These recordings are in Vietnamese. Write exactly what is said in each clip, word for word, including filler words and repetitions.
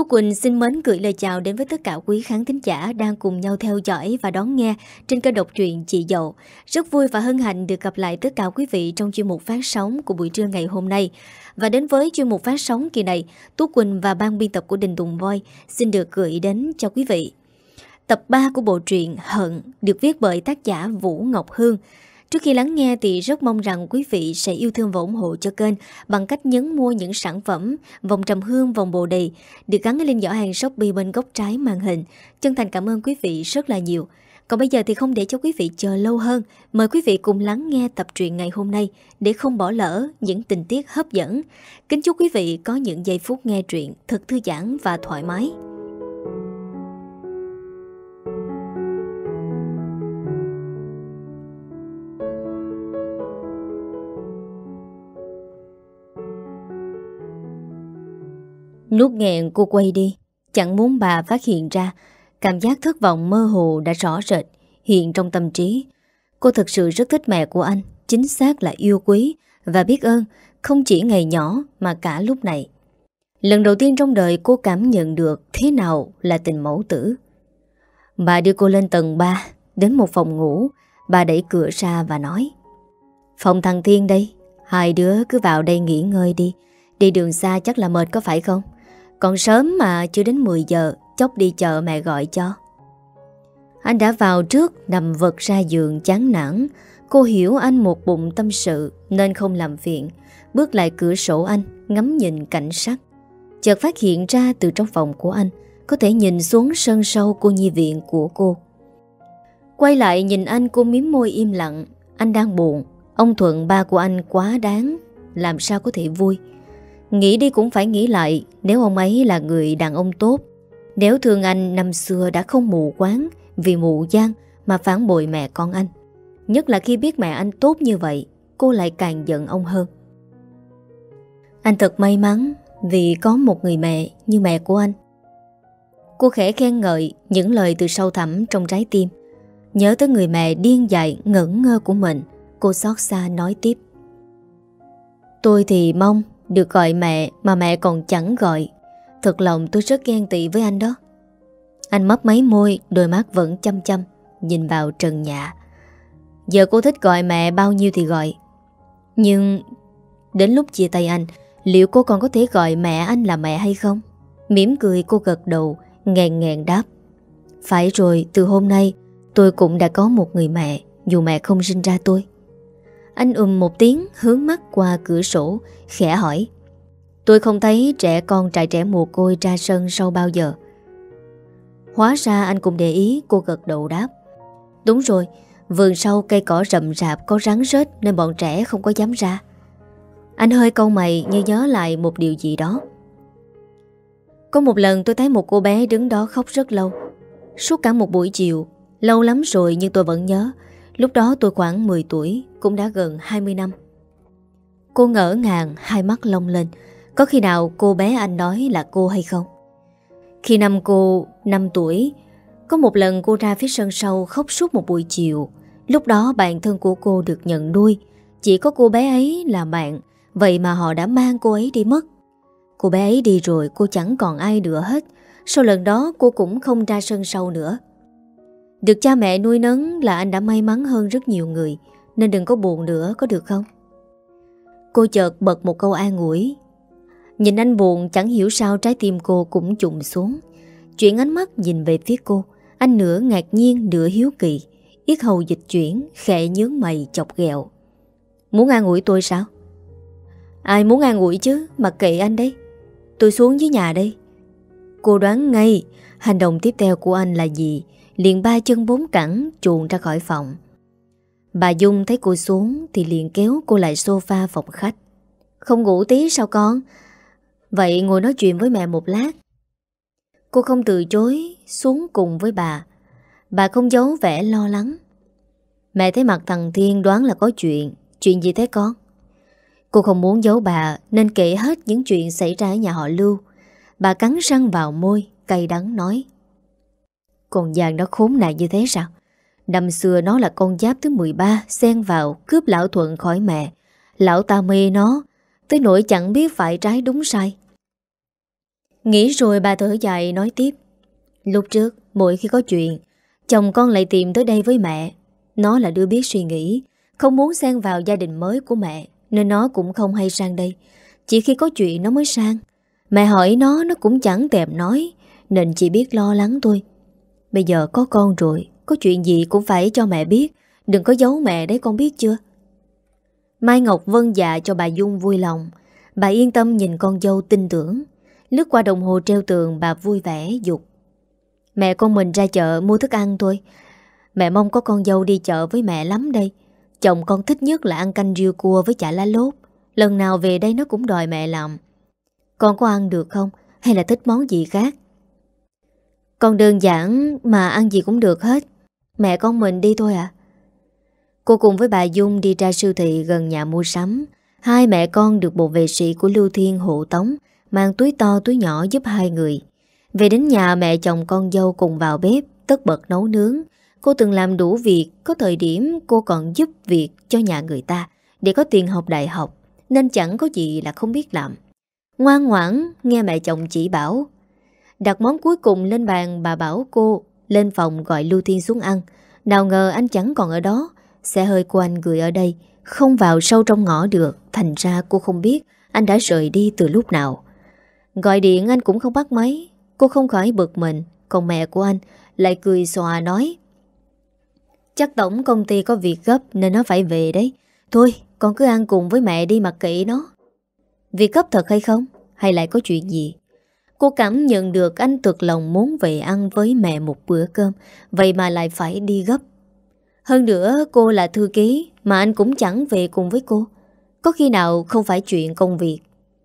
Tú Quỳnh xin mến gửi lời chào đến với tất cả quý khán thính giả đang cùng nhau theo dõi và đón nghe trên kênh đọc truyện Chị Dậu. Rất vui và hân hạnh được gặp lại tất cả quý vị trong chuyên mục phát sóng của buổi trưa ngày hôm nay. Và đến với chuyên mục phát sóng kỳ này, Tú Quỳnh và ban biên tập của Đình Tùng Voi xin được gửi đến cho quý vị tập ba của bộ truyện Hận được viết bởi tác giả Vũ Ngọc Hương. Trước khi lắng nghe thì rất mong rằng quý vị sẽ yêu thương và ủng hộ cho kênh bằng cách nhấn mua những sản phẩm vòng trầm hương, vòng bồ đề được gắn ở link giỏ hàng Shopee bên góc trái màn hình. Chân thành cảm ơn quý vị rất là nhiều. Còn bây giờ thì không để cho quý vị chờ lâu hơn, mời quý vị cùng lắng nghe tập truyện ngày hôm nay để không bỏ lỡ những tình tiết hấp dẫn. Kính chúc quý vị có những giây phút nghe truyện thật thư giãn và thoải mái. Nuốt nghẹn cô quay đi, chẳng muốn bà phát hiện ra. Cảm giác thất vọng mơ hồ đã rõ rệt hiện trong tâm trí. Cô thực sự rất thích mẹ của anh, chính xác là yêu quý và biết ơn, không chỉ ngày nhỏ mà cả lúc này. Lần đầu tiên trong đời cô cảm nhận được thế nào là tình mẫu tử. Bà đưa cô lên tầng ba, đến một phòng ngủ. Bà đẩy cửa ra và nói: "Phòng thằng Thiên đây, hai đứa cứ vào đây nghỉ ngơi đi. Đi đường xa chắc là mệt có phải không? Còn sớm mà, chưa đến mười giờ, chốc đi chợ mẹ gọi cho." Anh đã vào trước, nằm vật ra giường chán nản. Cô hiểu anh một bụng tâm sự nên không làm phiền, bước lại cửa sổ anh, ngắm nhìn cảnh sắc. Chợt phát hiện ra từ trong phòng của anh có thể nhìn xuống sân sau cô nhi viện của cô. Quay lại nhìn anh, cô mím môi im lặng. Anh đang buồn. Ông Thuận ba của anh quá đáng, làm sao có thể vui. Nghĩ đi cũng phải nghĩ lại. Nếu ông ấy là người đàn ông tốt, nếu thương anh năm xưa đã không mù quáng vì mụ gian mà phản bội mẹ con anh, nhất là khi biết mẹ anh tốt như vậy, cô lại càng giận ông hơn. Anh thật may mắn vì có một người mẹ như mẹ của anh. Cô khẽ khen ngợi những lời từ sâu thẳm trong trái tim. Nhớ tới người mẹ điên dại ngẩn ngơ của mình, cô xót xa nói tiếp: "Tôi thì mong được gọi mẹ mà mẹ còn chẳng gọi. Thật lòng tôi rất ghen tị với anh đó." Anh mấp máy môi, đôi mắt vẫn chăm chăm nhìn vào trần nhà. Giờ cô thích gọi mẹ bao nhiêu thì gọi. Nhưng đến lúc chia tay anh, liệu cô còn có thể gọi mẹ anh là mẹ hay không? Mỉm cười cô gật đầu, nghẹn nghẹn đáp: "Phải rồi, từ hôm nay tôi cũng đã có một người mẹ, dù mẹ không sinh ra tôi." Anh ừm một tiếng, hướng mắt qua cửa sổ, khẽ hỏi: "Tôi không thấy trẻ con trại trẻ mồ côi ra sân sau bao giờ?" Hóa ra anh cũng để ý, cô gật đầu đáp: "Đúng rồi, vườn sau cây cỏ rậm rạp có rắn rết nên bọn trẻ không có dám ra." Anh hơi cau mày như nhớ lại một điều gì đó. "Có một lần tôi thấy một cô bé đứng đó khóc rất lâu, suốt cả một buổi chiều. Lâu lắm rồi nhưng tôi vẫn nhớ. Lúc đó tôi khoảng mười tuổi, cũng đã gần hai mươi năm." Cô ngỡ ngàng, hai mắt long lên. Có khi nào cô bé anh nói là cô hay không? Khi năm cô năm tuổi, có một lần cô ra phía sân sau khóc suốt một buổi chiều. Lúc đó bạn thân của cô được nhận nuôi, chỉ có cô bé ấy là bạn. Vậy mà họ đã mang cô ấy đi mất. Cô bé ấy đi rồi, cô chẳng còn ai nữa hết. Sau lần đó cô cũng không ra sân sau nữa. Được cha mẹ nuôi nấng là anh đã may mắn hơn rất nhiều người, nên đừng có buồn nữa, có được không?" Cô chợt bật một câu an ủi. Nhìn anh buồn, chẳng hiểu sao trái tim cô cũng trùng xuống. Chuyển ánh mắt nhìn về phía cô, anh nửa ngạc nhiên nửa hiếu kỳ. Yết hầu dịch chuyển, khẽ nhướng mày chọc ghẹo: "Muốn an ủi tôi sao?" "Ai muốn an ủi chứ, mặc kệ anh đấy. Tôi xuống dưới nhà đây." Cô đoán ngay hành động tiếp theo của anh là gì, liền ba chân bốn cẳng chuồn ra khỏi phòng. Bà Dung thấy cô xuống thì liền kéo cô lại sofa phòng khách. "Không ngủ tí sao con? Vậy ngồi nói chuyện với mẹ một lát." Cô không từ chối, xuống cùng với bà. Bà không giấu vẻ lo lắng: "Mẹ thấy mặt thằng Thiên đoán là có chuyện. Chuyện gì thế con?" Cô không muốn giấu bà nên kể hết những chuyện xảy ra ở nhà họ Lưu. Bà cắn răng vào môi, cay đắng nói: "Con Giang nó khốn nạn như thế sao? Năm xưa nó là con giáp thứ mười ba xen vào cướp lão Thuận khỏi mẹ. Lão ta mê nó tới nỗi chẳng biết phải trái đúng sai. Nghĩ rồi bà thở dài nói tiếp. Lúc trước mỗi khi có chuyện, chồng con lại tìm tới đây với mẹ. Nó là đứa biết suy nghĩ, không muốn xen vào gia đình mới của mẹ, nên nó cũng không hay sang đây. Chỉ khi có chuyện nó mới sang. Mẹ hỏi nó, nó cũng chẳng tèm nói, nên chỉ biết lo lắng thôi. Bây giờ có con rồi, có chuyện gì cũng phải cho mẹ biết. Đừng có giấu mẹ đấy, con biết chưa? Mai Ngọc vâng dạ cho bà Dung vui lòng. Bà yên tâm nhìn con dâu tin tưởng. Lướt qua đồng hồ treo tường, bà vui vẻ dục: Mẹ con mình ra chợ mua thức ăn thôi. Mẹ mong có con dâu đi chợ với mẹ lắm đây. Chồng con thích nhất là ăn canh riêu cua với chả lá lốt. Lần nào về đây nó cũng đòi mẹ làm. Con có ăn được không? Hay là thích món gì khác? Con đơn giản mà ăn gì cũng được hết. Mẹ con mình đi thôi à? Cô cùng với bà Dung đi ra siêu thị gần nhà mua sắm. Hai mẹ con được bộ vệ sĩ của Lưu Thiên hộ tống, mang túi to túi nhỏ giúp hai người. Về đến nhà, mẹ chồng con dâu cùng vào bếp tất bật nấu nướng. Cô từng làm đủ việc. Có thời điểm cô còn giúp việc cho nhà người ta để có tiền học đại học, nên chẳng có gì là không biết làm. Ngoan ngoãn nghe mẹ chồng chỉ bảo. Đặt món cuối cùng lên bàn, bà bảo cô lên phòng gọi Lưu Thiên xuống ăn. Nào ngờ anh chẳng còn ở đó. Xe hơi của anh gửi ở đây, không vào sâu trong ngõ được. Thành ra cô không biết anh đã rời đi từ lúc nào. Gọi điện anh cũng không bắt máy. Cô không khỏi bực mình. Còn mẹ của anh lại cười xòa nói: Chắc tổng công ty có việc gấp nên nó phải về đấy. Thôi con cứ ăn cùng với mẹ đi, mặc kệ nó. Việc gấp thật hay không? Hay lại có chuyện gì? Cô cảm nhận được anh thực lòng muốn về ăn với mẹ một bữa cơm, vậy mà lại phải đi gấp. Hơn nữa cô là thư ký, mà anh cũng chẳng về cùng với cô. Có khi nào không phải chuyện công việc?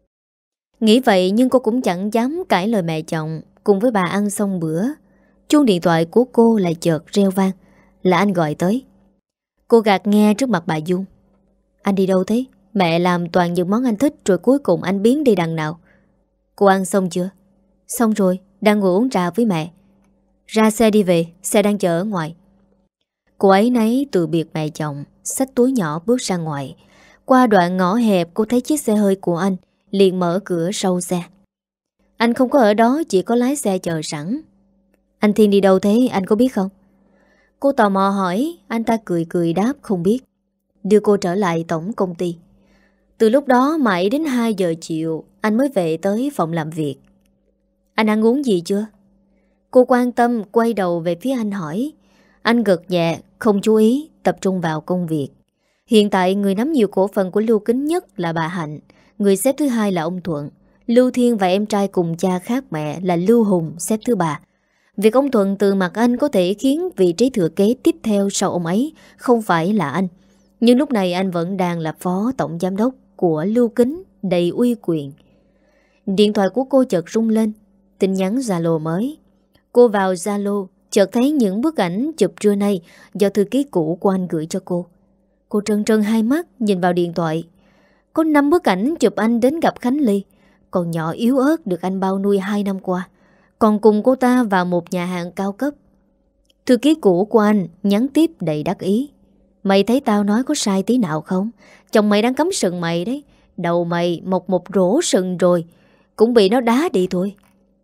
Nghĩ vậy nhưng cô cũng chẳng dám cãi lời mẹ chồng. Cùng với bà ăn xong bữa, chuông điện thoại của cô lại chợt reo vang. Là anh gọi tới. Cô gạt nghe trước mặt bà Dung. Anh đi đâu thế? Mẹ làm toàn những món anh thích, rồi cuối cùng anh biến đi đằng nào? Cô ăn xong chưa? Xong rồi, đang ngồi uống trà với mẹ. Ra xe đi về, xe đang chờ ở ngoài. Cô ấy nấy từ biệt mẹ chồng, xách túi nhỏ bước ra ngoài. Qua đoạn ngõ hẹp, cô thấy chiếc xe hơi của anh, liền mở cửa sau xe. Anh không có ở đó, chỉ có lái xe chờ sẵn. Anh Thiên đi đâu thế, anh có biết không? Cô tò mò hỏi. Anh ta cười cười đáp không biết. Đưa cô trở lại tổng công ty. Từ lúc đó mãi đến hai giờ chiều anh mới về tới phòng làm việc. Anh ăn uống gì chưa? Cô quan tâm quay đầu về phía anh hỏi. Anh gật nhẹ, không chú ý, tập trung vào công việc. Hiện tại người nắm nhiều cổ phần của Lưu Kính nhất là bà Hạnh. Người xếp thứ hai là ông Thuận. Lưu Thiên và em trai cùng cha khác mẹ là Lưu Hùng xếp thứ ba. Việc ông Thuận từ mặt anh có thể khiến vị trí thừa kế tiếp theo sau ông ấy không phải là anh. Nhưng lúc này anh vẫn đang là phó tổng giám đốc của Lưu Kính đầy uy quyền. Điện thoại của cô chợt rung lên. Tin nhắn Zalo mới. Cô vào Zalo, chợt thấy những bức ảnh chụp trưa nay do thư ký cũ của anh gửi cho cô. Cô trân trân hai mắt nhìn vào điện thoại. Có năm bức ảnh chụp anh đến gặp Khánh Ly, còn nhỏ yếu ớt được anh bao nuôi hai năm qua, còn cùng cô ta vào một nhà hàng cao cấp. Thư ký cũ của anh nhắn tiếp đầy đắc ý. Mày thấy tao nói có sai tí nào không? Chồng mày đang cắm sừng mày đấy. Đầu mày mọc một rổ sừng rồi, cũng bị nó đá đi thôi.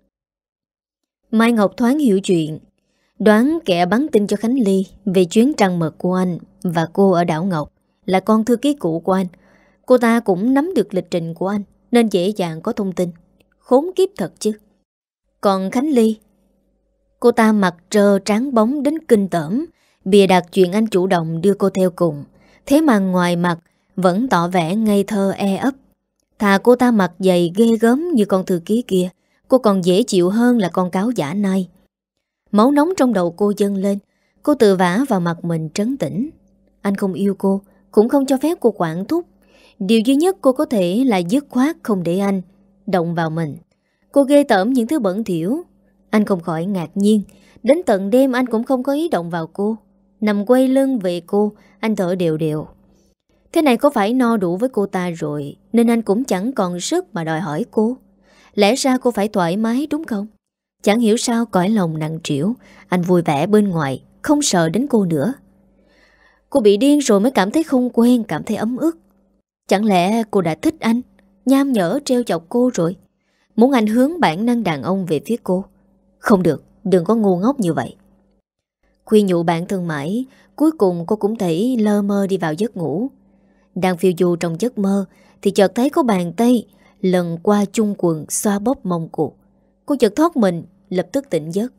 Mai Ngọc thoáng hiểu chuyện, đoán kẻ bắn tin cho Khánh Ly về chuyến trăng mật của anh và cô ở đảo Ngọc là con thư ký cũ của anh. Cô ta cũng nắm được lịch trình của anh nên dễ dàng có thông tin. Khốn kiếp thật chứ. Còn Khánh Ly, cô ta mặt trơ trắng bóng đến kinh tởm, bìa đặt chuyện anh chủ động đưa cô theo cùng. Thế mà ngoài mặt vẫn tỏ vẻ ngây thơ e ấp. Thà cô ta mặt dày ghê gớm như con thư ký kia, cô còn dễ chịu hơn là con cáo giả nai. Máu nóng trong đầu cô dâng lên. Cô tự vả vào mặt mình trấn tĩnh. Anh không yêu cô, cũng không cho phép cô quản thúc. Điều duy nhất cô có thể là dứt khoát không để anh động vào mình. Cô ghê tởm những thứ bẩn thỉu. Anh không khỏi ngạc nhiên. Đến tận đêm anh cũng không có ý động vào cô. Nằm quay lưng về cô, anh thở đều đều. Thế này có phải no đủ với cô ta rồi, nên anh cũng chẳng còn sức mà đòi hỏi cô. Lẽ ra cô phải thoải mái đúng không? Chẳng hiểu sao cõi lòng nặng trĩu, anh vui vẻ bên ngoài, không sợ đến cô nữa. Cô bị điên rồi mới cảm thấy không quen, cảm thấy ấm ức. Chẳng lẽ cô đã thích anh, nham nhở trêu chọc cô rồi? muốn anh hướng bản năng đàn ông về phía cô. Không được, đừng có ngu ngốc như vậy. Khuyên nhủ bản thân mãi, cuối cùng cô cũng thể lơ mơ đi vào giấc ngủ. Đang phiêu du trong giấc mơ thì chợt thấy có bàn tay lần qua chung quần xoa bóp mông cô. Cô chợt thoát mình, lập tức tỉnh giấc.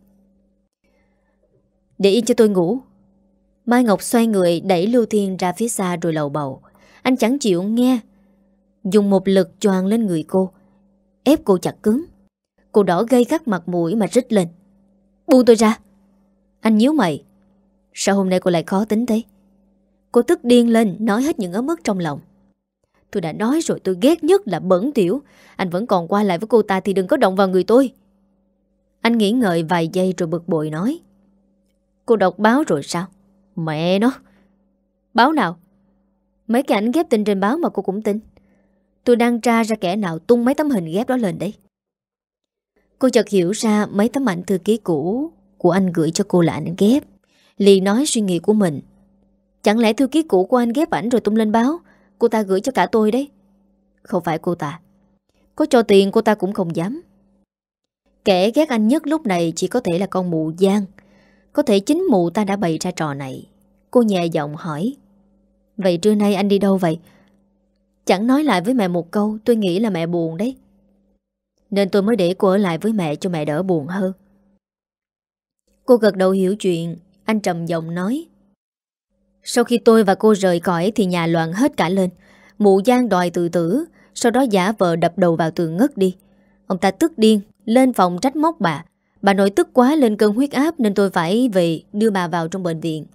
Để yên cho tôi ngủ. Mai Ngọc xoay người đẩy Lưu Thiên ra phía xa rồi lầu bầu. Anh chẳng chịu nghe, dùng một lực choàng lên người cô, ép cô chặt cứng. Cô đỏ gây gắt mặt mũi mà rít lên. Buông tôi ra. Anh nhíu mày. Sao hôm nay cô lại khó tính thế? Cô tức điên lên, nói hết những ấm ức trong lòng. Tôi đã nói rồi, tôi ghét nhất là bẩn thỉu. Anh vẫn còn qua lại với cô ta thì đừng có động vào người tôi. Anh nghĩ ngợi vài giây rồi bực bội nói. Cô đọc báo rồi sao? Mẹ nó. Báo nào? Mấy cái ảnh ghép tin trên báo mà cô cũng tin. Tôi đang tra ra kẻ nào tung mấy tấm hình ghép đó lên đấy. Cô chợt hiểu ra mấy tấm ảnh thư ký cũ của anh gửi cho cô là ảnh ghép. Liền nói suy nghĩ của mình. Chẳng lẽ thư ký cũ của anh ghép ảnh rồi tung lên báo? Cô ta gửi cho cả tôi đấy. Không phải cô ta. Có cho tiền cô ta cũng không dám. Kẻ ghét anh nhất lúc này chỉ có thể là con mụ Giang. Có thể chính mụ ta đã bày ra trò này. Cô nhẹ giọng hỏi. Vậy trưa nay anh đi đâu vậy? Chẳng nói lại với mẹ một câu. Tôi nghĩ là mẹ buồn đấy. Nên tôi mới để cô ở lại với mẹ cho mẹ đỡ buồn hơn. Cô gật đầu hiểu chuyện. Anh trầm giọng nói. Sau khi tôi và cô rời cõi thì nhà loạn hết cả lên. Mụ Giang đòi tự tử, sau đó giả vờ đập đầu vào tường ngất đi. Ông ta tức điên, lên phòng trách móc bà. Bà nội tức quá lên cơn huyết áp nên tôi phải về đưa bà vào trong bệnh viện.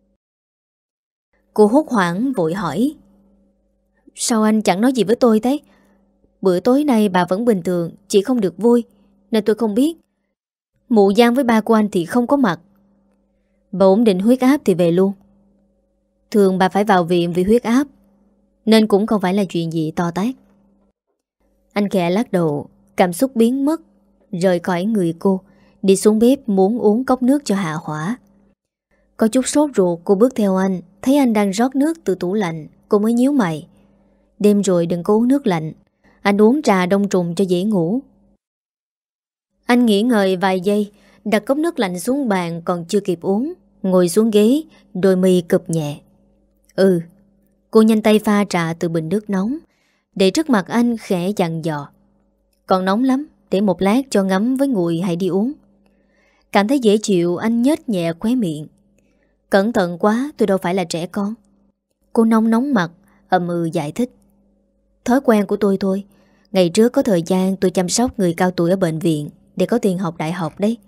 Cô hốt hoảng vội hỏi. Sao anh chẳng nói gì với tôi thế? Bữa tối nay bà vẫn bình thường, chỉ không được vui, nên tôi không biết. Mụ Giang với ba của anh thì không có mặt. Bà ổn định huyết áp thì về luôn. Thường bà phải vào viện vì huyết áp, nên cũng không phải là chuyện gì to tát. Anh khẽ lắc đầu, cảm xúc biến mất, rời khỏi người cô, đi xuống bếp muốn uống cốc nước cho hạ hỏa. Có chút sốt ruột, cô bước theo anh, thấy anh đang rót nước từ tủ lạnh, cô mới nhíu mày. Đêm rồi đừng có uống nước lạnh, anh uống trà đông trùng cho dễ ngủ. Anh nghĩ ngợi vài giây, đặt cốc nước lạnh xuống bàn còn chưa kịp uống, ngồi xuống ghế, đôi mi cụp nhẹ. Ừ. Cô nhanh tay pha trà từ bình nước nóng, để trước mặt anh khẽ dặn dò. Còn nóng lắm, để một lát cho ngấm với nguội hãy đi uống. Cảm thấy dễ chịu, anh nhếch nhẹ khóe miệng. Cẩn thận quá, tôi đâu phải là trẻ con. Cô nóng nóng mặt, ậm ừ giải thích. Thói quen của tôi thôi. Ngày trước có thời gian tôi chăm sóc người cao tuổi ở bệnh viện để có tiền học đại học đấy.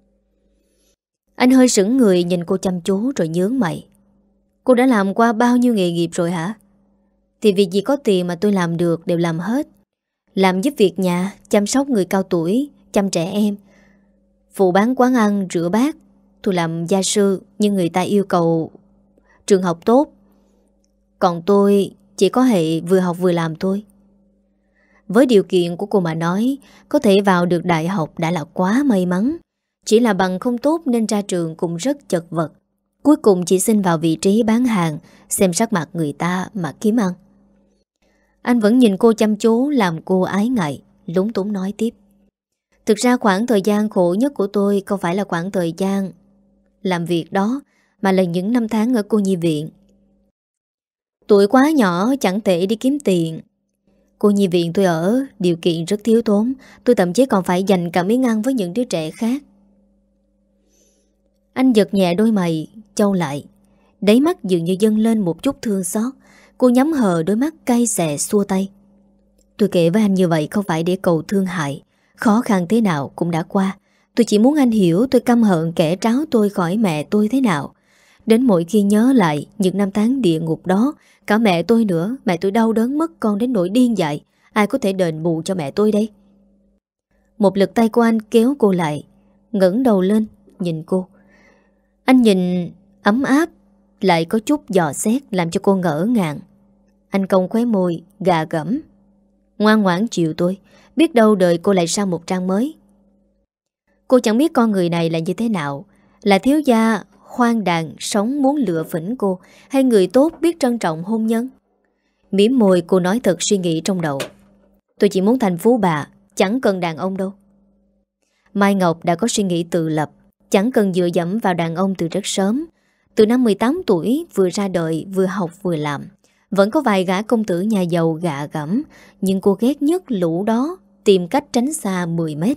Anh hơi sững người nhìn cô chăm chú rồi nhướng mày. Cô đã làm qua bao nhiêu nghề nghiệp rồi hả? Thì việc gì có tiền mà tôi làm được đều làm hết. Làm giúp việc nhà, chăm sóc người cao tuổi, chăm trẻ em, phụ bán quán ăn, rửa bát. Tôi làm gia sư, nhưng người ta yêu cầu trường học tốt. Còn tôi chỉ có hệ vừa học vừa làm thôi. Với điều kiện của cô mà nói, có thể vào được đại học đã là quá may mắn. Chỉ là bằng không tốt nên ra trường cũng rất chật vật. Cuối cùng chỉ xin vào vị trí bán hàng, xem sắc mặt người ta mà kiếm ăn. Anh vẫn nhìn cô chăm chú làm cô ái ngại, lúng túng nói tiếp. Thực ra khoảng thời gian khổ nhất của tôi không phải là khoảng thời gian làm việc đó, mà là những năm tháng ở cô nhi viện. Tuổi quá nhỏ chẳng thể đi kiếm tiền. Cô nhi viện tôi ở điều kiện rất thiếu thốn. Tôi thậm chí còn phải dành cả miếng ăn với những đứa trẻ khác. Anh giật nhẹ đôi mày, chau lại. Đáy mắt dường như dâng lên một chút thương xót. Cô nhắm hờ đôi mắt cay xè xua tay. Tôi kể với anh như vậy không phải để cầu thương hại. Khó khăn thế nào cũng đã qua. Tôi chỉ muốn anh hiểu tôi căm hận kẻ tráo tôi khỏi mẹ tôi thế nào. Đến mỗi khi nhớ lại những năm tháng địa ngục đó, cả mẹ tôi nữa, mẹ tôi đau đớn mất con đến nỗi điên dại. Ai có thể đền bù cho mẹ tôi đây? Một lực tay của anh kéo cô lại, ngẩng đầu lên, nhìn cô. Anh nhìn ấm áp, lại có chút dò xét làm cho cô ngỡ ngàng. Anh cong khóe môi, gà gẫm. Ngoan ngoãn chịu tôi, biết đâu đời cô lại sang một trang mới. Cô chẳng biết con người này là như thế nào. Là thiếu gia khoan đàn sống muốn lựa phỉnh cô, hay người tốt biết trân trọng hôn nhân? Mỉm môi cô nói thật suy nghĩ trong đầu. Tôi chỉ muốn thành phú bà, chẳng cần đàn ông đâu. Mai Ngọc đã có suy nghĩ tự lập, chẳng cần dựa dẫm vào đàn ông từ rất sớm. Từ năm mười tám tuổi, vừa ra đời, vừa học vừa làm. Vẫn có vài gã công tử nhà giàu gạ gẫm, nhưng cô ghét nhất lũ đó, tìm cách tránh xa mười mét.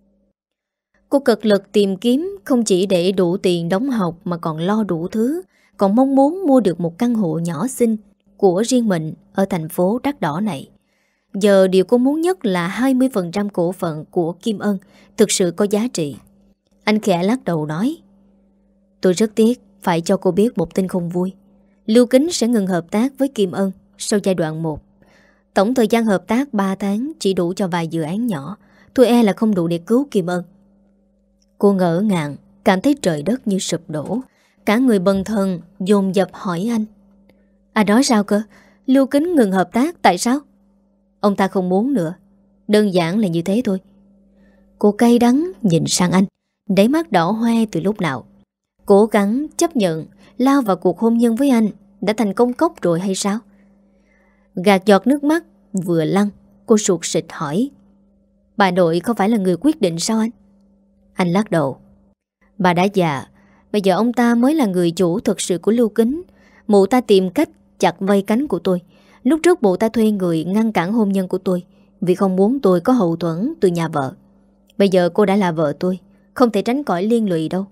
Cô cực lực tìm kiếm không chỉ để đủ tiền đóng học mà còn lo đủ thứ, còn mong muốn mua được một căn hộ nhỏ xinh của riêng mình ở thành phố đắt đỏ này. Giờ điều cô muốn nhất là hai mươi phần trăm cổ phần của Kim Ân thực sự có giá trị. Anh khẽ lắc đầu nói: Tôi rất tiếc phải cho cô biết một tin không vui. Lưu Kính sẽ ngừng hợp tác với Kim Ân sau giai đoạn một. Tổng thời gian hợp tác ba tháng chỉ đủ cho vài dự án nhỏ. Tôi e là không đủ để cứu Kim Ân. Cô ngỡ ngàng, cảm thấy trời đất như sụp đổ. Cả người bần thần dồn dập hỏi anh: À nói sao cơ? Lưu Kính ngừng hợp tác tại sao? Ông ta không muốn nữa. Đơn giản là như thế thôi. Cô cay đắng nhìn sang anh, đáy mắt đỏ hoe từ lúc nào. Cố gắng chấp nhận lao vào cuộc hôn nhân với anh đã thành công cốc rồi hay sao? Gạt giọt nước mắt vừa lăn, cô sụt sịt hỏi: Bà nội không phải là người quyết định sao anh? Anh lắc đầu: Bà đã già, bây giờ ông ta mới là người chủ thực sự của Lưu Kính. Mụ ta tìm cách chặt vây cánh của tôi. Lúc trước mụ ta thuê người ngăn cản hôn nhân của tôi vì không muốn tôi có hậu thuẫn từ nhà vợ. Bây giờ cô đã là vợ tôi, không thể tránh khỏi liên lụy đâu.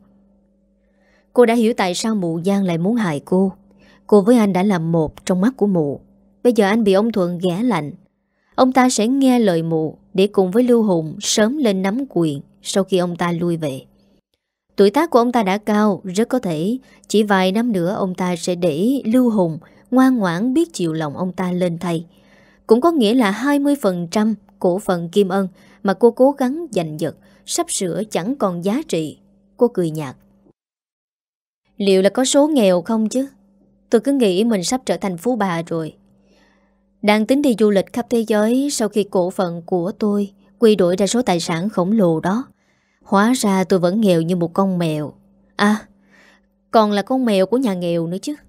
Cô đã hiểu tại sao mụ Giang lại muốn hại cô. Cô với anh đã làm một trong mắt của mụ. Bây giờ anh bị ông Thuận ghẻ lạnh. Ông ta sẽ nghe lời mụ để cùng với Lưu Hùng sớm lên nắm quyền sau khi ông ta lui về. Tuổi tác của ông ta đã cao, rất có thể chỉ vài năm nữa ông ta sẽ để Lưu Hùng ngoan ngoãn biết chịu lòng ông ta lên thay. Cũng có nghĩa là hai mươi phần trăm cổ phần Kim Ân mà cô cố gắng giành giật sắp sửa chẳng còn giá trị. Cô cười nhạt: Liệu là có số nghèo không chứ? Tôi cứ nghĩ mình sắp trở thành phú bà rồi. Đang tính đi du lịch khắp thế giới sau khi cổ phần của tôi quy đổi ra số tài sản khổng lồ đó. Hóa ra tôi vẫn nghèo như một con mèo. À, còn là con mèo của nhà nghèo nữa chứ.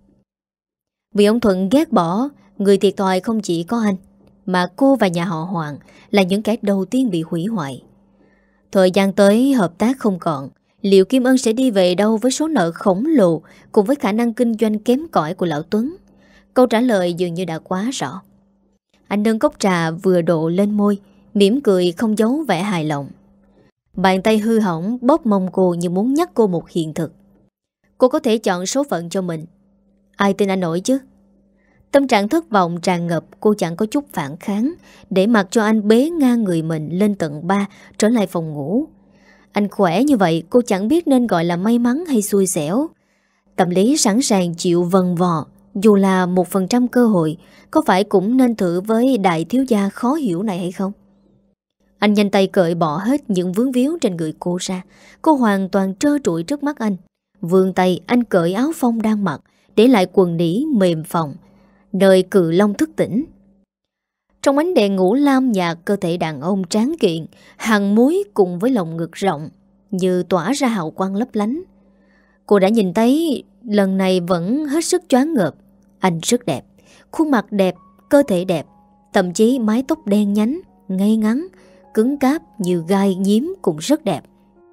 Vì ông Thuận ghét bỏ, người thiệt thòi không chỉ có anh, mà cô và nhà họ Hoàng là những kẻ đầu tiên bị hủy hoại. Thời gian tới hợp tác không còn, liệu Kim Ân sẽ đi về đâu với số nợ khổng lồ cùng với khả năng kinh doanh kém cỏi của lão Tuấn? Câu trả lời dường như đã quá rõ. Anh nâng cốc trà vừa độ lên môi, mỉm cười không giấu vẻ hài lòng. Bàn tay hư hỏng bóp mông cô như muốn nhắc cô một hiện thực. Cô có thể chọn số phận cho mình. Ai tin anh nổi chứ? Tâm trạng thất vọng tràn ngập, cô chẳng có chút phản kháng, để mặc cho anh bế ngang người mình lên tầng ba, trở lại phòng ngủ. Anh khỏe như vậy, cô chẳng biết nên gọi là may mắn hay xui xẻo. Tâm lý sẵn sàng chịu vần vò, dù là một phần trăm cơ hội, có phải cũng nên thử với đại thiếu gia khó hiểu này hay không? Anh nhanh tay cởi bỏ hết những vướng víu trên người cô ra. Cô hoàn toàn trơ trụi trước mắt anh. Vươn tay anh cởi áo phông đang mặc, để lại quần nỉ mềm phòng, nơi Cự Long thức tỉnh. Trong ánh đèn ngũ lam nhạt, cơ thể đàn ông tráng kiện, hàng muối cùng với lồng ngực rộng như tỏa ra hào quang lấp lánh. Cô đã nhìn thấy, lần này vẫn hết sức choáng ngợp. Anh rất đẹp, khuôn mặt đẹp, cơ thể đẹp, thậm chí mái tóc đen nhánh, ngay ngắn, cứng cáp như gai nhím cũng rất đẹp.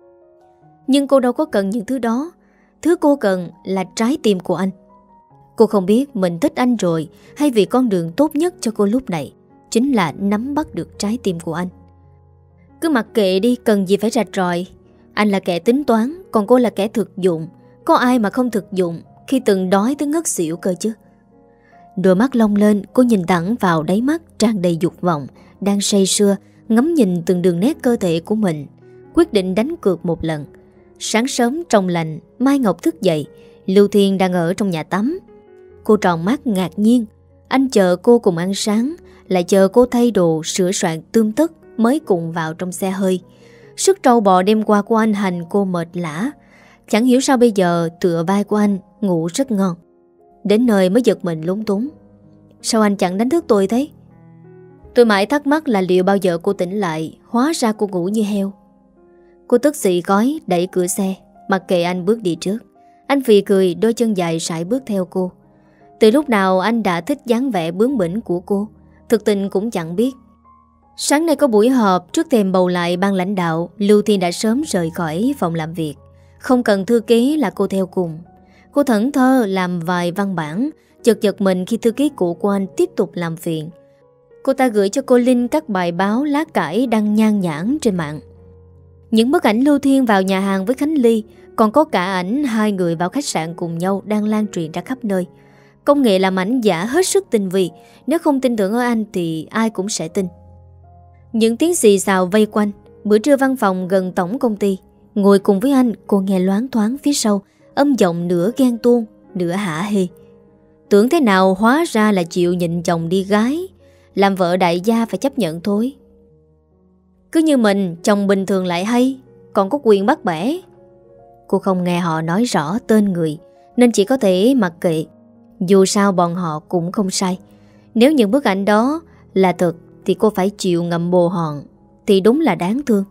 Nhưng cô đâu có cần những thứ đó. Thứ cô cần là trái tim của anh. Cô không biết mình thích anh rồi, hay vì con đường tốt nhất cho cô lúc này chính là nắm bắt được trái tim của anh. Cứ mặc kệ đi, cần gì phải rạch ròi. Anh là kẻ tính toán, còn cô là kẻ thực dụng. Có ai mà không thực dụng khi từng đói tới ngất xỉu cơ chứ? Đôi mắt long lên, cô nhìn thẳng vào đáy mắt tràn đầy dục vọng, đang say sưa ngắm nhìn từng đường nét cơ thể của mình. Quyết định đánh cược một lần. Sáng sớm trong lành, Mai Ngọc thức dậy. Lưu Thiên đang ở trong nhà tắm. Cô tròn mắt ngạc nhiên. Anh chờ cô cùng ăn sáng, lại chờ cô thay đồ sửa soạn tươm tất mới cùng vào trong xe hơi. Sức trâu bò đêm qua của anh hành cô mệt lả. Chẳng hiểu sao bây giờ tựa vai của anh ngủ rất ngon. Đến nơi mới giật mình lúng túng. Sao anh chẳng đánh thức tôi thế? Tôi mãi thắc mắc là liệu bao giờ cô tỉnh lại. Hóa ra cô ngủ như heo. Cô tức xì gói đẩy cửa xe, mặc kệ anh bước đi trước. Anh phì cười, đôi chân dài sải bước theo cô. Từ lúc nào anh đã thích dáng vẻ bướng bỉnh của cô, thực tình cũng chẳng biết. Sáng nay có buổi họp trước thềm bầu lại ban lãnh đạo, Lưu Thiên đã sớm rời khỏi phòng làm việc. Không cần thư ký là cô theo cùng. Cô thẫn thơ làm vài văn bản, chợt giật mình khi thư ký cũ của anh tiếp tục làm phiền. Cô ta gửi cho cô Linh các bài báo lá cải đăng nhan nhản trên mạng. Những bức ảnh Lưu Thiên vào nhà hàng với Khánh Ly, còn có cả ảnh hai người vào khách sạn cùng nhau đang lan truyền ra khắp nơi. Công nghệ làm ảnh giả hết sức tinh vi, nếu không tin tưởng ở anh thì ai cũng sẽ tin. Những tiếng xì xào vây quanh. Bữa trưa văn phòng gần tổng công ty, ngồi cùng với anh, cô nghe loáng thoáng phía sau âm giọng nửa ghen tuông, nửa hả hê. Tưởng thế nào hóa ra là chịu nhịn chồng đi gái, làm vợ đại gia phải chấp nhận thôi. Cứ như mình, chồng bình thường lại hay, còn có quyền bắt bẻ. Cô không nghe họ nói rõ tên người, nên chỉ có thể mặc kệ. Dù sao bọn họ cũng không sai. Nếu những bức ảnh đó là thật thì cô phải chịu ngậm bồ hòn, thì đúng là đáng thương.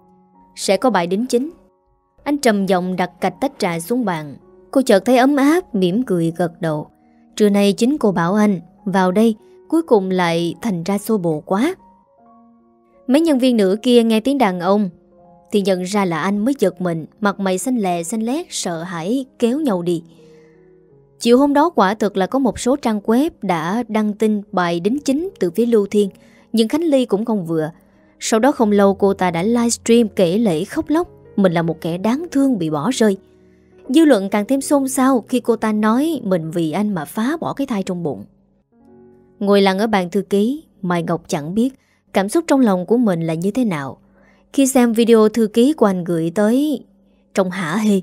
Sẽ có bài đính chính. Anh trầm giọng đặt cạch tách trà xuống bàn. Cô chợt thấy ấm áp, mỉm cười gật đầu. Trưa nay chính cô bảo anh vào đây, cuối cùng lại thành ra xô bồ quá. Mấy nhân viên nữ kia nghe tiếng đàn ông thì nhận ra là anh mới giật mình, mặt mày xanh lè xanh lét, sợ hãi kéo nhau đi. Chiều hôm đó quả thực là có một số trang web đã đăng tin bài đính chính từ phía Lưu Thiên, nhưng Khánh Ly cũng không vừa. Sau đó không lâu cô ta đã livestream kể lể khóc lóc mình là một kẻ đáng thương bị bỏ rơi. Dư luận càng thêm xôn xao khi cô ta nói mình vì anh mà phá bỏ cái thai trong bụng. Ngồi lặng ở bàn thư ký, Mai Ngọc chẳng biết cảm xúc trong lòng của mình là như thế nào khi xem video thư ký của anh gửi tới trong hả hê.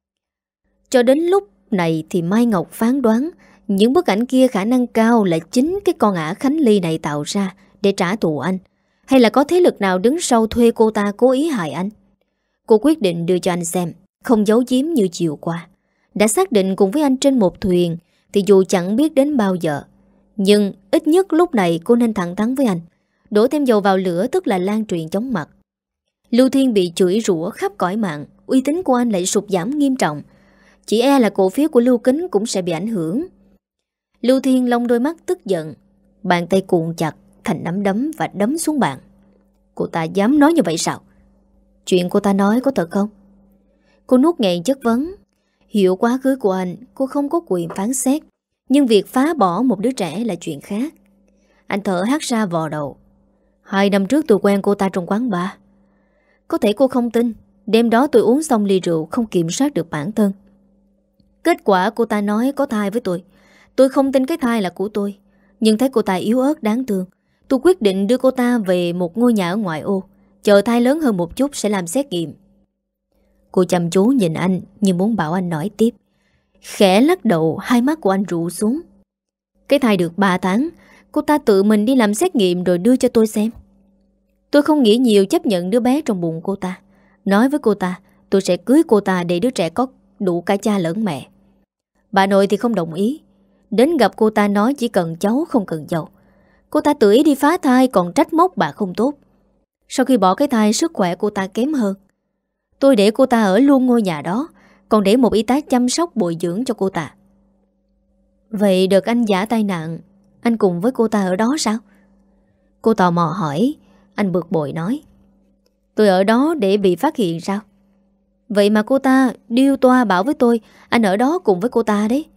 Cho đến lúc này thì Mai Ngọc phán đoán những bức ảnh kia khả năng cao là chính cái con ả Khánh Ly này tạo ra để trả thù anh, hay là có thế lực nào đứng sau thuê cô ta cố ý hại anh. Cô quyết định đưa cho anh xem, không giấu giếm như chiều qua. Đã xác định cùng với anh trên một thuyền thì dù chẳng biết đến bao giờ, nhưng ít nhất lúc này cô nên thẳng thắn với anh. Đổ thêm dầu vào lửa tức là lan truyền chóng mặt. Lưu Thiên bị chửi rủa khắp cõi mạng, uy tín của anh lại sụt giảm nghiêm trọng. Chỉ e là cổ phiếu của Lưu Kính cũng sẽ bị ảnh hưởng. Lưu Thiên lông đôi mắt tức giận, bàn tay cuộn chặt thành nắm đấm và đấm xuống bàn. Cô ta dám nói như vậy sao? Chuyện cô ta nói có thật không? Cô nuốt nghẹn chất vấn. Hiểu quá khứ của anh, cô không có quyền phán xét, nhưng việc phá bỏ một đứa trẻ là chuyện khác. Anh thở hắt ra vò đầu. Hai năm trước tôi quen cô ta trong quán bar. Có thể cô không tin, đêm đó tôi uống xong ly rượu không kiểm soát được bản thân. Kết quả cô ta nói có thai với tôi. Tôi không tin cái thai là của tôi, nhưng thấy cô ta yếu ớt đáng thương. Tôi quyết định đưa cô ta về một ngôi nhà ở ngoại ô, chờ thai lớn hơn một chút sẽ làm xét nghiệm. Cô chăm chú nhìn anh như muốn bảo anh nói tiếp. Khẽ lắc đầu, hai mắt của anh rụ xuống. Cái thai được ba tháng, cô ta tự mình đi làm xét nghiệm rồi đưa cho tôi xem. Tôi không nghĩ nhiều, chấp nhận đứa bé trong bụng cô ta. Nói với cô ta tôi sẽ cưới cô ta để đứa trẻ có đủ cả cha lẫn mẹ. Bà nội thì không đồng ý. Đến gặp cô ta nói chỉ cần cháu không cần dâu. Cô ta tự ý đi phá thai còn trách móc bà không tốt. Sau khi bỏ cái thai sức khỏe cô ta kém hơn. Tôi để cô ta ở luôn ngôi nhà đó, còn để một y tá chăm sóc bồi dưỡng cho cô ta. Vậy đợt anh giả tai nạn, anh cùng với cô ta ở đó sao? Cô tò mò hỏi. Anh bực bội nói, tôi ở đó để bị phát hiện sao? Vậy mà cô ta điêu toa bảo với tôi anh ở đó cùng với cô ta đấy.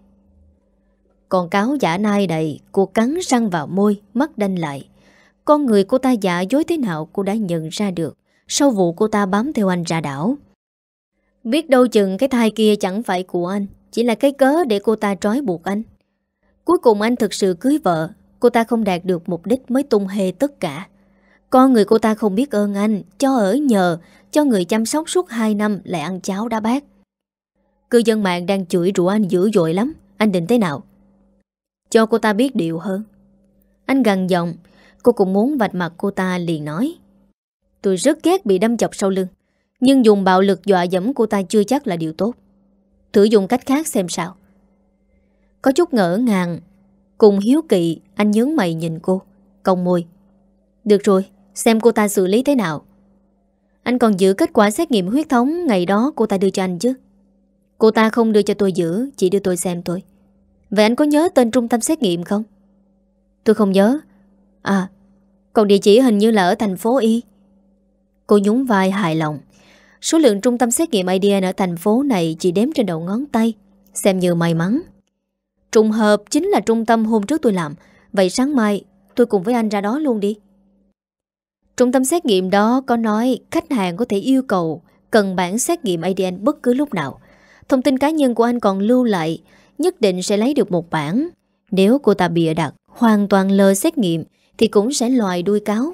Còn cáo giả nai đầy. Cô cắn răng vào môi, mắt đanh lại. Con người cô ta giả dối thế nào cô đã nhận ra được sau vụ cô ta bám theo anh ra đảo. Biết đâu chừng cái thai kia chẳng phải của anh, chỉ là cái cớ để cô ta trói buộc anh. Cuối cùng anh thực sự cưới vợ, cô ta không đạt được mục đích mới tung hê tất cả. Con người cô ta không biết ơn anh, cho ở nhờ, cho người chăm sóc suốt hai năm lại ăn cháo đá bát. Cư dân mạng đang chửi rủa anh dữ dội lắm. Anh định thế nào? Cho cô ta biết điều hơn. Anh gằn giọng. Cô cũng muốn vạch mặt cô ta liền nói, tôi rất ghét bị đâm chọc sau lưng, nhưng dùng bạo lực dọa dẫm cô ta chưa chắc là điều tốt. Thử dùng cách khác xem sao. Có chút ngỡ ngàng cùng hiếu kỳ, anh nhướng mày nhìn cô, cong môi. Được rồi, xem cô ta xử lý thế nào. Anh còn giữ kết quả xét nghiệm huyết thống ngày đó cô ta đưa cho anh chứ? Cô ta không đưa cho tôi giữ, chỉ đưa tôi xem thôi. Vậy anh có nhớ tên trung tâm xét nghiệm không? Tôi không nhớ. À, Còn địa chỉ hình như là ở thành phố Y. Cô nhún vai hài lòng. Số lượng trung tâm xét nghiệm a đê en ở thành phố này chỉ đếm trên đầu ngón tay, xem như may mắn. Trùng hợp chính là trung tâm hôm trước tôi làm. Vậy sáng mai tôi cùng với anh ra đó luôn đi. Trung tâm xét nghiệm đó có nói khách hàng có thể yêu cầu cần bản xét nghiệm a đê en bất cứ lúc nào. Thông tin cá nhân của anh còn lưu lại, nhất định sẽ lấy được một bản. Nếu cô ta bịa đặt hoàn toàn lời xét nghiệm thì cũng sẽ loại đuôi cáo.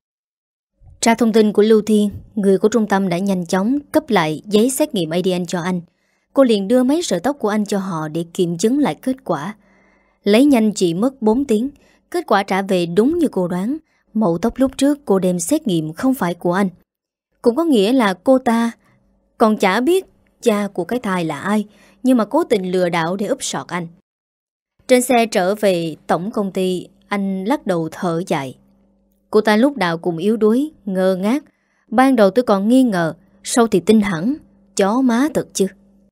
Tra thông tin của Lưu Thiên, người của trung tâm đã nhanh chóng cấp lại giấy xét nghiệm a đê en cho anh. Cô liền đưa mấy sợi tóc của anh cho họ để kiểm chứng lại kết quả. Lấy nhanh chỉ mất bốn tiếng. Kết quả trả về đúng như cô đoán. Mẫu tóc lúc trước cô đem xét nghiệm không phải của anh. Cũng có nghĩa là cô ta còn chả biết cha của cái thai là ai, nhưng mà cố tình lừa đảo để úp sọt anh. Trên xe trở về tổng công ty, anh lắc đầu thở dài. Cô ta lúc nào cũng yếu đuối, ngơ ngác. Ban đầu tôi còn nghi ngờ, sau thì tin hẳn. Chó má thật chứ.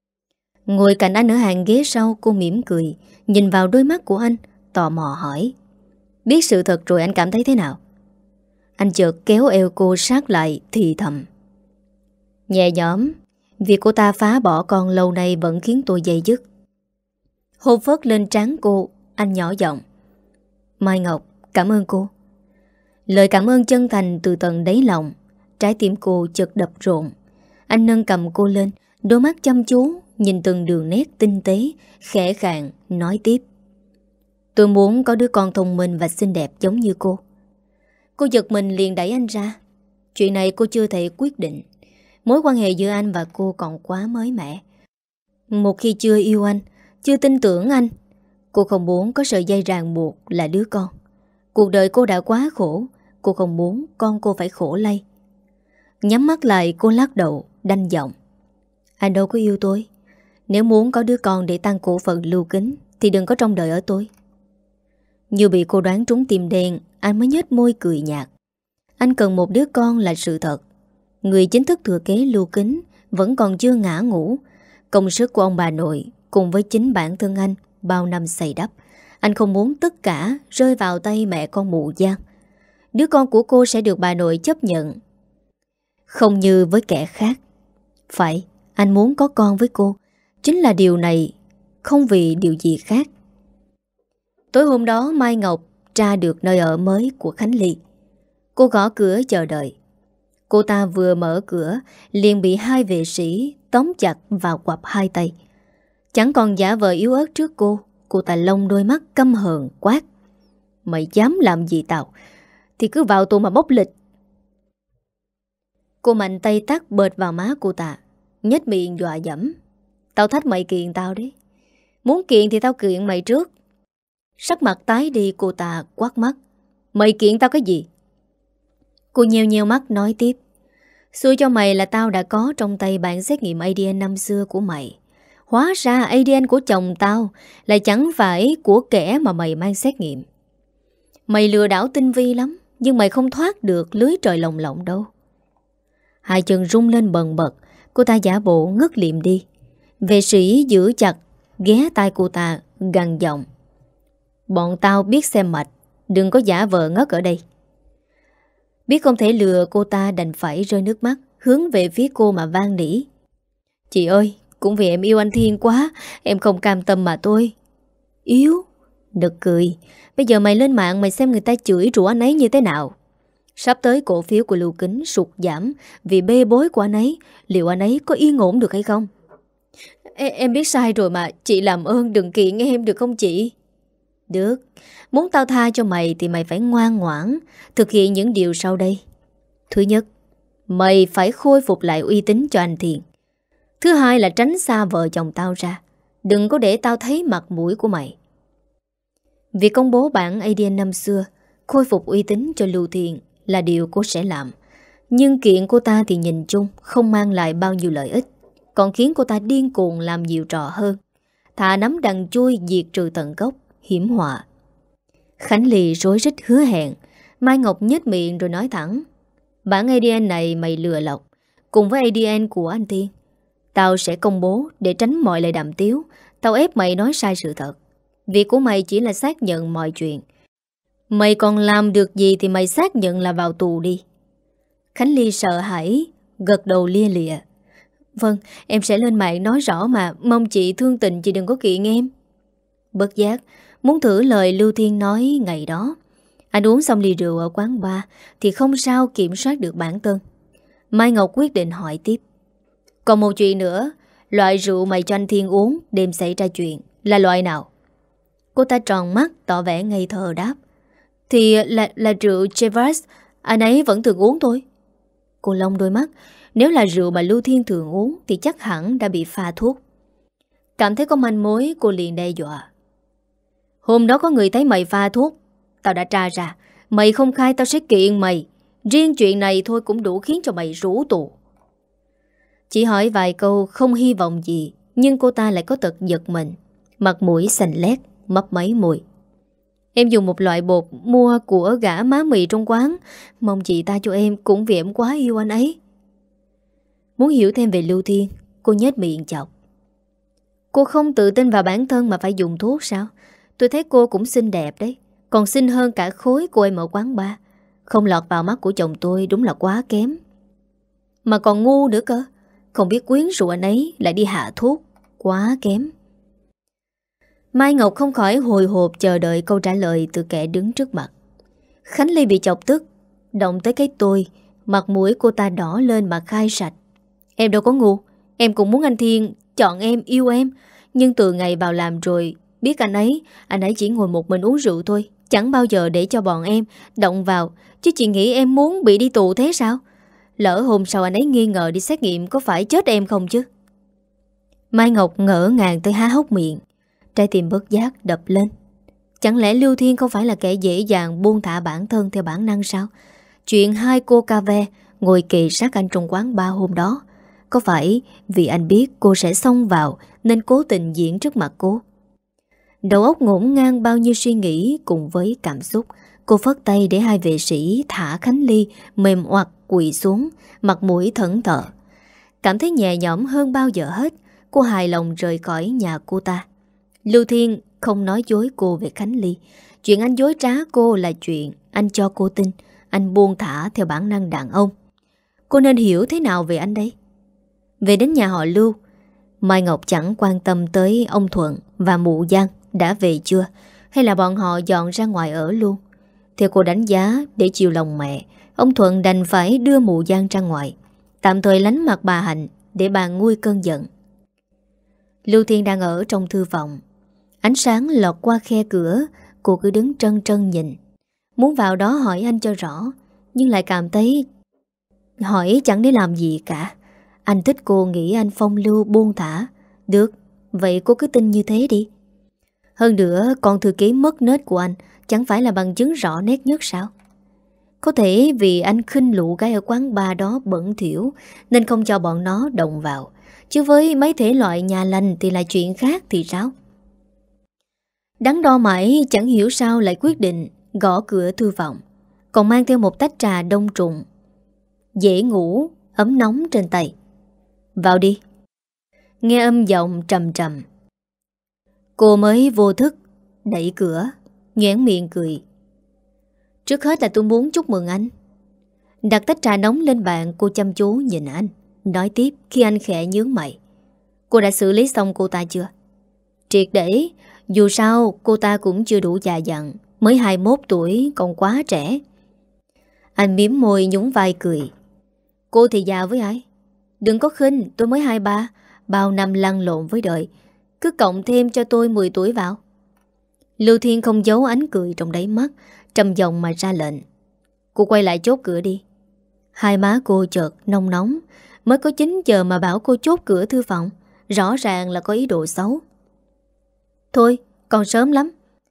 Ngồi cạnh anh ở hàng ghế sau, cô mỉm cười, nhìn vào đôi mắt của anh, tò mò hỏi. Biết sự thật rồi anh cảm thấy thế nào? Anh chợt kéo eo cô sát lại thì thầm. Nhẹ nhõm. Việc cô ta phá bỏ con lâu nay vẫn khiến tôi dây dứt. Hôn phớt lên trán cô, anh nhỏ giọng. Mai Ngọc, cảm ơn cô. Lời cảm ơn chân thành từ tận đáy lòng. Trái tim cô chợt đập rộn. Anh nâng cầm cô lên, đôi mắt chăm chú nhìn từng đường nét tinh tế, khẽ khàng nói tiếp. Tôi muốn có đứa con thông minh và xinh đẹp giống như cô. Cô giật mình liền đẩy anh ra. Chuyện này cô chưa thể quyết định. Mối quan hệ giữa anh và cô còn quá mới mẻ. Một khi chưa yêu anh, chưa tin tưởng anh, cô không muốn có sợi dây ràng buộc là đứa con. Cuộc đời cô đã quá khổ, cô không muốn con cô phải khổ lây. Nhắm mắt lại cô lắc đầu, đanh giọng. Anh đâu có yêu tôi. Nếu muốn có đứa con để tăng cổ phần Lưu Kính thì đừng có trông đợi ở tôi. Như bị cô đoán trúng tim đen, anh mới nhếch môi cười nhạt. Anh cần một đứa con là sự thật. Người chính thức thừa kế Lưu Kính vẫn còn chưa ngã ngủ. Công sức của ông bà nội cùng với chính bản thân anh bao năm xây đắp, anh không muốn tất cả rơi vào tay mẹ con mụ Giang. Đứa con của cô sẽ được bà nội chấp nhận, không như với kẻ khác. Phải, anh muốn có con với cô. Chính là điều này, không vì điều gì khác. Tối hôm đó Mai Ngọc tra được nơi ở mới của Khánh Ly. Cô gõ cửa chờ đợi. Cô ta vừa mở cửa liền bị hai vệ sĩ tóm chặt vào quặp hai tay. Chẳng còn giả vờ yếu ớt trước cô. Cô ta lông đôi mắt căm hờn quát. Mày dám làm gì tao thì cứ vào tù mà bóc lịch. Cô mạnh tay tát bệt vào má cô ta, nhếch miệng dọa dẫm. Tao thách mày kiện tao đấy. Muốn kiện thì tao kiện mày trước. Sắc mặt tái đi cô ta quát mắt. Mày kiện tao cái gì? Cô nheo nheo mắt nói tiếp. Xui cho mày là tao đã có trong tay bản xét nghiệm a đê en năm xưa của mày. Hóa ra a đê en của chồng tao lại chẳng phải của kẻ mà mày mang xét nghiệm. Mày lừa đảo tinh vi lắm, nhưng mày không thoát được lưới trời lồng lộng đâu. Hai chân rung lên bần bật. Cô ta giả bộ ngất liệm đi. Vệ sĩ giữ chặt ghé tai cô ta gằn giọng. Bọn tao biết xem mạch, đừng có giả vờ ngất ở đây. Biết không thể lừa, cô ta đành phải rơi nước mắt, hướng về phía cô mà van nỉ. Chị ơi, cũng vì em yêu anh Thiên quá, em không cam tâm mà thôi. Yêu? Nực cười. Bây giờ mày lên mạng mày xem người ta chửi rủa anh ấy như thế nào. Sắp tới cổ phiếu của Lưu Kính sụt giảm vì bê bối của anh ấy. Liệu anh ấy có yên ổn được hay không? Em, em biết sai rồi mà. Chị làm ơn đừng kiện em được không chị? Được. Muốn tao tha cho mày thì mày phải ngoan ngoãn thực hiện những điều sau đây. Thứ nhất, mày phải khôi phục lại uy tín cho anh Thiện. Thứ hai là tránh xa vợ chồng tao ra. Đừng có để tao thấy mặt mũi của mày. Việc công bố bản a đê en năm xưa, khôi phục uy tín cho Lưu Thiện là điều cô sẽ làm. Nhưng kiện cô ta thì nhìn chung không mang lại bao nhiêu lợi ích, còn khiến cô ta điên cuồng làm nhiều trò hơn. Thà nắm đằng chui diệt trừ tận gốc, hiểm họa. Khánh Ly rối rít hứa hẹn. Mai Ngọc nhếch miệng rồi nói thẳng. Bản a đê en này mày lừa lọc cùng với a đê en của anh Tiên. Tao sẽ công bố để tránh mọi lời đàm tiếu. Tao ép mày nói sai sự thật. Việc của mày chỉ là xác nhận mọi chuyện. Mày còn làm được gì thì mày xác nhận là vào tù đi. Khánh Ly sợ hãi, gật đầu lia lịa. Vâng, em sẽ lên mạng nói rõ mà, mong chị thương tình chị đừng có kiện em. Bất giác, muốn thử lời Lưu Thiên nói ngày đó. Anh uống xong ly rượu ở quán bar thì không sao kiểm soát được bản thân. Mai Ngọc quyết định hỏi tiếp. Còn một chuyện nữa, loại rượu mày cho anh Thiên uống đêm xảy ra chuyện là loại nào? Cô ta tròn mắt tỏ vẻ ngây thơ đáp. Thì là, là rượu Chivas, anh ấy vẫn thường uống thôi. Cô lông đôi mắt. Nếu là rượu mà Lưu Thiên thường uống thì chắc hẳn đã bị pha thuốc. Cảm thấy có manh mối, cô liền đe dọa. Hôm đó có người thấy mày pha thuốc, tao đã tra ra. Mày không khai tao sẽ kiện mày. Riêng chuyện này thôi cũng đủ khiến cho mày rủ tù. Chỉ hỏi vài câu không hy vọng gì, nhưng cô ta lại có tật giật mình. Mặt mũi xanh lét, mấp máy môi. Em dùng một loại bột mua của gã má mì trong quán. Mong chị ta cho em cũng vì em quá yêu anh ấy. Muốn hiểu thêm về Lưu Thiên, cô nhếch miệng chọc. Cô không tự tin vào bản thân mà phải dùng thuốc sao? Tôi thấy cô cũng xinh đẹp đấy. Còn xinh hơn cả khối của em ở quán bar. Không lọt vào mắt của chồng tôi đúng là quá kém. Mà còn ngu nữa cơ. Không biết quyến rũ anh ấy lại đi hạ thuốc. Quá kém. Mai Ngọc không khỏi hồi hộp chờ đợi câu trả lời từ kẻ đứng trước mặt. Khánh Ly bị chọc tức, động tới cái tôi. Mặt mũi cô ta đỏ lên mà khai sạch. Em đâu có ngu. Em cũng muốn anh Thiên chọn em, yêu em. Nhưng từ ngày vào làm rồi, biết anh ấy, anh ấy chỉ ngồi một mình uống rượu thôi. Chẳng bao giờ để cho bọn em động vào. Chứ chị nghĩ em muốn bị đi tù thế sao? Lỡ hôm sau anh ấy nghi ngờ đi xét nghiệm có phải chết em không chứ? Mai Ngọc ngỡ ngàng tới há hốc miệng. Trái tim bất giác đập lên. Chẳng lẽ Lưu Thiên không phải là kẻ dễ dàng buông thả bản thân theo bản năng sao? Chuyện hai cô cà ve ngồi kề sát anh trong quán bar hôm đó, có phải vì anh biết cô sẽ xông vào nên cố tình diễn trước mặt cô? Đầu óc ngổn ngang bao nhiêu suy nghĩ cùng với cảm xúc, cô phất tay để hai vệ sĩ thả Khánh Ly mềm oặt quỳ xuống, mặt mũi thẫn thờ. Cảm thấy nhẹ nhõm hơn bao giờ hết, cô hài lòng rời khỏi nhà cô ta. Lưu Thiên không nói dối cô về Khánh Ly. Chuyện anh dối trá cô là chuyện anh cho cô tin. Anh buông thả theo bản năng đàn ông. Cô nên hiểu thế nào về anh đây? Về đến nhà họ Lưu, Mai Ngọc chẳng quan tâm tới ông Thuận và mụ Giang đã về chưa, hay là bọn họ dọn ra ngoài ở luôn. Theo cô đánh giá, để chiều lòng mẹ, ông Thuận đành phải đưa mụ Giang ra ngoài, tạm thời lánh mặt bà Hạnh để bà nguôi cơn giận. Lưu Thiên đang ở trong thư phòng. Ánh sáng lọt qua khe cửa. Cô cứ đứng trân trân nhìn, muốn vào đó hỏi anh cho rõ, nhưng lại cảm thấy hỏi chẳng để làm gì cả. Anh thích cô nghĩ anh phong lưu buông thả. Được, vậy cô cứ tin như thế đi. Hơn nữa, con thư ký mất nết của anh chẳng phải là bằng chứng rõ nét nhất sao? Có thể vì anh khinh lụ gái ở quán bar đó bẩn thỉu nên không cho bọn nó động vào. Chứ với mấy thể loại nhà lành thì là chuyện khác thì sao? Đắn đo mãi chẳng hiểu sao lại quyết định gõ cửa thư phòng, còn mang theo một tách trà đông trùng dễ ngủ, ấm nóng trên tay. Vào đi. Nghe âm giọng trầm trầm. Cô mới vô thức đẩy cửa, nhoẻn miệng cười. Trước hết là tôi muốn chúc mừng anh. Đặt tách trà nóng lên bàn, cô chăm chú nhìn anh, nói tiếp khi anh khẽ nhướng mày. Cô đã xử lý xong cô ta chưa? Triệt để. Dù sao cô ta cũng chưa đủ già dặn, mới hai mươi mốt tuổi còn quá trẻ. Anh mím môi nhún vai cười. Cô thì già với ai? Đừng có khinh, tôi mới hai mươi ba. Bao năm lăn lộn với đời, cứ cộng thêm cho tôi mười tuổi vào. Lưu Thiên không giấu ánh cười trong đáy mắt, trầm giọng mà ra lệnh. Cô quay lại chốt cửa đi. Hai má cô chợt nóng nóng. Mới có chín giờ mà bảo cô chốt cửa thư phòng, rõ ràng là có ý đồ xấu. Thôi, còn sớm lắm.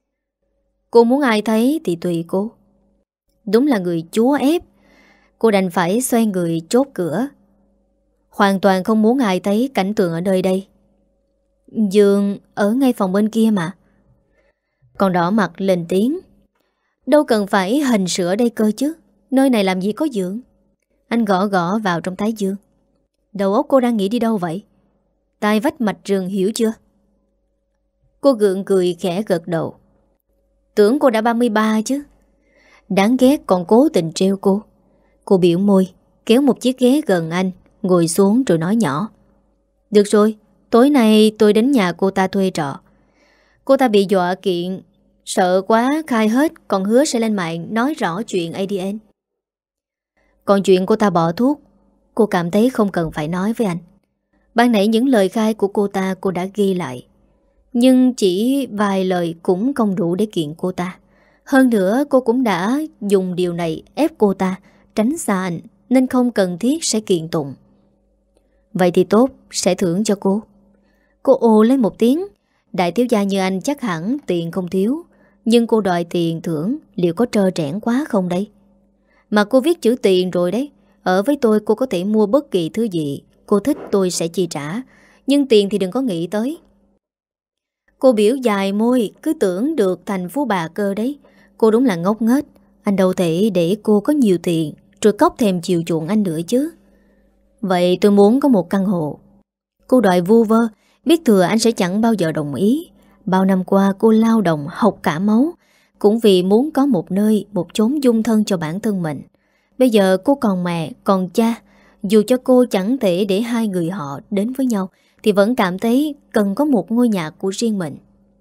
Cô muốn ai thấy thì tùy cô. Đúng là người chúa ép. Cô đành phải xoay người chốt cửa. Hoàn toàn không muốn ai thấy cảnh tượng ở nơi đây. Giường ở ngay phòng bên kia mà. Còn đỏ mặt lên tiếng. Đâu cần phải hình sữa đây cơ chứ. Nơi này làm gì có giường. Anh gõ gõ vào trong thái dương. Đầu óc cô đang nghĩ đi đâu vậy? Tai vách mạch rừng hiểu chưa? Cô gượng cười khẽ gật đầu. Tưởng cô đã ba mươi ba chứ. Đáng ghét còn cố tình trêu cô. Cô biểu môi, kéo một chiếc ghế gần anh, ngồi xuống rồi nói nhỏ: Được rồi, tối nay tôi đến nhà cô ta thuê trọ. Cô ta bị dọa kiện, sợ quá khai hết, còn hứa sẽ lên mạng nói rõ chuyện a đê en. Còn chuyện cô ta bỏ thuốc, cô cảm thấy không cần phải nói với anh. Ban nãy những lời khai của cô ta cô đã ghi lại, nhưng chỉ vài lời cũng không đủ để kiện cô ta. Hơn nữa cô cũng đã dùng điều này ép cô ta tránh xa anh, nên không cần thiết sẽ kiện tụng. Vậy thì tốt, sẽ thưởng cho cô. Cô ồ lên một tiếng. Đại thiếu gia như anh chắc hẳn tiền không thiếu, nhưng cô đòi tiền thưởng liệu có trơ trẽn quá không đây? Mà cô viết chữ tiền rồi đấy. Ở với tôi cô có thể mua bất kỳ thứ gì cô thích, tôi sẽ chi trả. Nhưng tiền thì đừng có nghĩ tới. Cô biểu dài môi, cứ tưởng được thành phú bà cơ đấy. Cô đúng là ngốc nghếch. Anh đâu thể để cô có nhiều tiền rồi cóc thèm chiều chuộng anh nữa chứ. Vậy tôi muốn có một căn hộ. Cô đòi vu vơ, biết thừa anh sẽ chẳng bao giờ đồng ý. Bao năm qua cô lao động học cả máu, cũng vì muốn có một nơi, một chốn dung thân cho bản thân mình. Bây giờ cô còn mẹ, còn cha. Dù cho cô chẳng thể để hai người họ đến với nhau, thì vẫn cảm thấy cần có một ngôi nhà của riêng mình.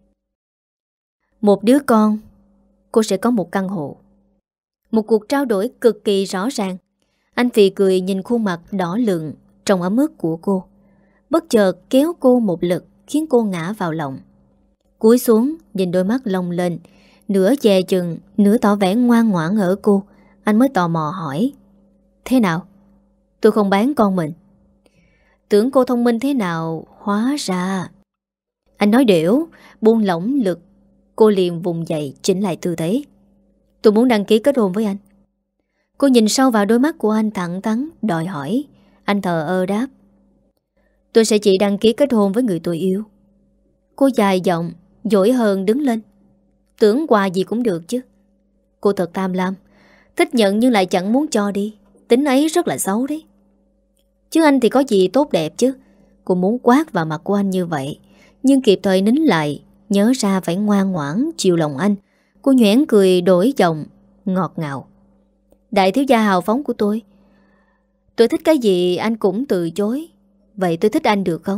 Một đứa con, cô sẽ có một căn hộ. Một cuộc trao đổi cực kỳ rõ ràng. Anh phì cười nhìn khuôn mặt đỏ lựng trong ấm ức của cô. Bất chợt kéo cô một lực khiến cô ngã vào lòng. Cúi xuống nhìn đôi mắt lông lên, nửa dè chừng, nửa tỏ vẻ ngoan ngoãn ở cô. Anh mới tò mò hỏi: Thế nào? Tôi không bán con mình. Tưởng cô thông minh thế nào, hóa ra... Anh nói đểu, buông lỏng lực. Cô liền vùng dậy chỉnh lại tư thế. Tôi muốn đăng ký kết hôn với anh. Cô nhìn sâu vào đôi mắt của anh thẳng thắn đòi hỏi. Anh thờ ơ đáp: Tôi sẽ chỉ đăng ký kết hôn với người tôi yêu. Cô dài giọng, dỗi hơn đứng lên. Tưởng quà gì cũng được chứ. Cô thật tham lam, thích nhận nhưng lại chẳng muốn cho đi. Tính ấy rất là xấu đấy. Chứ anh thì có gì tốt đẹp chứ. Cô muốn quát vào mặt của anh như vậy, nhưng kịp thời nín lại, nhớ ra phải ngoan ngoãn chiều lòng anh. Cô nhoẻn cười đổi giọng ngọt ngào: Đại thiếu gia hào phóng của tôi, tôi thích cái gì anh cũng từ chối. Vậy tôi thích anh được không?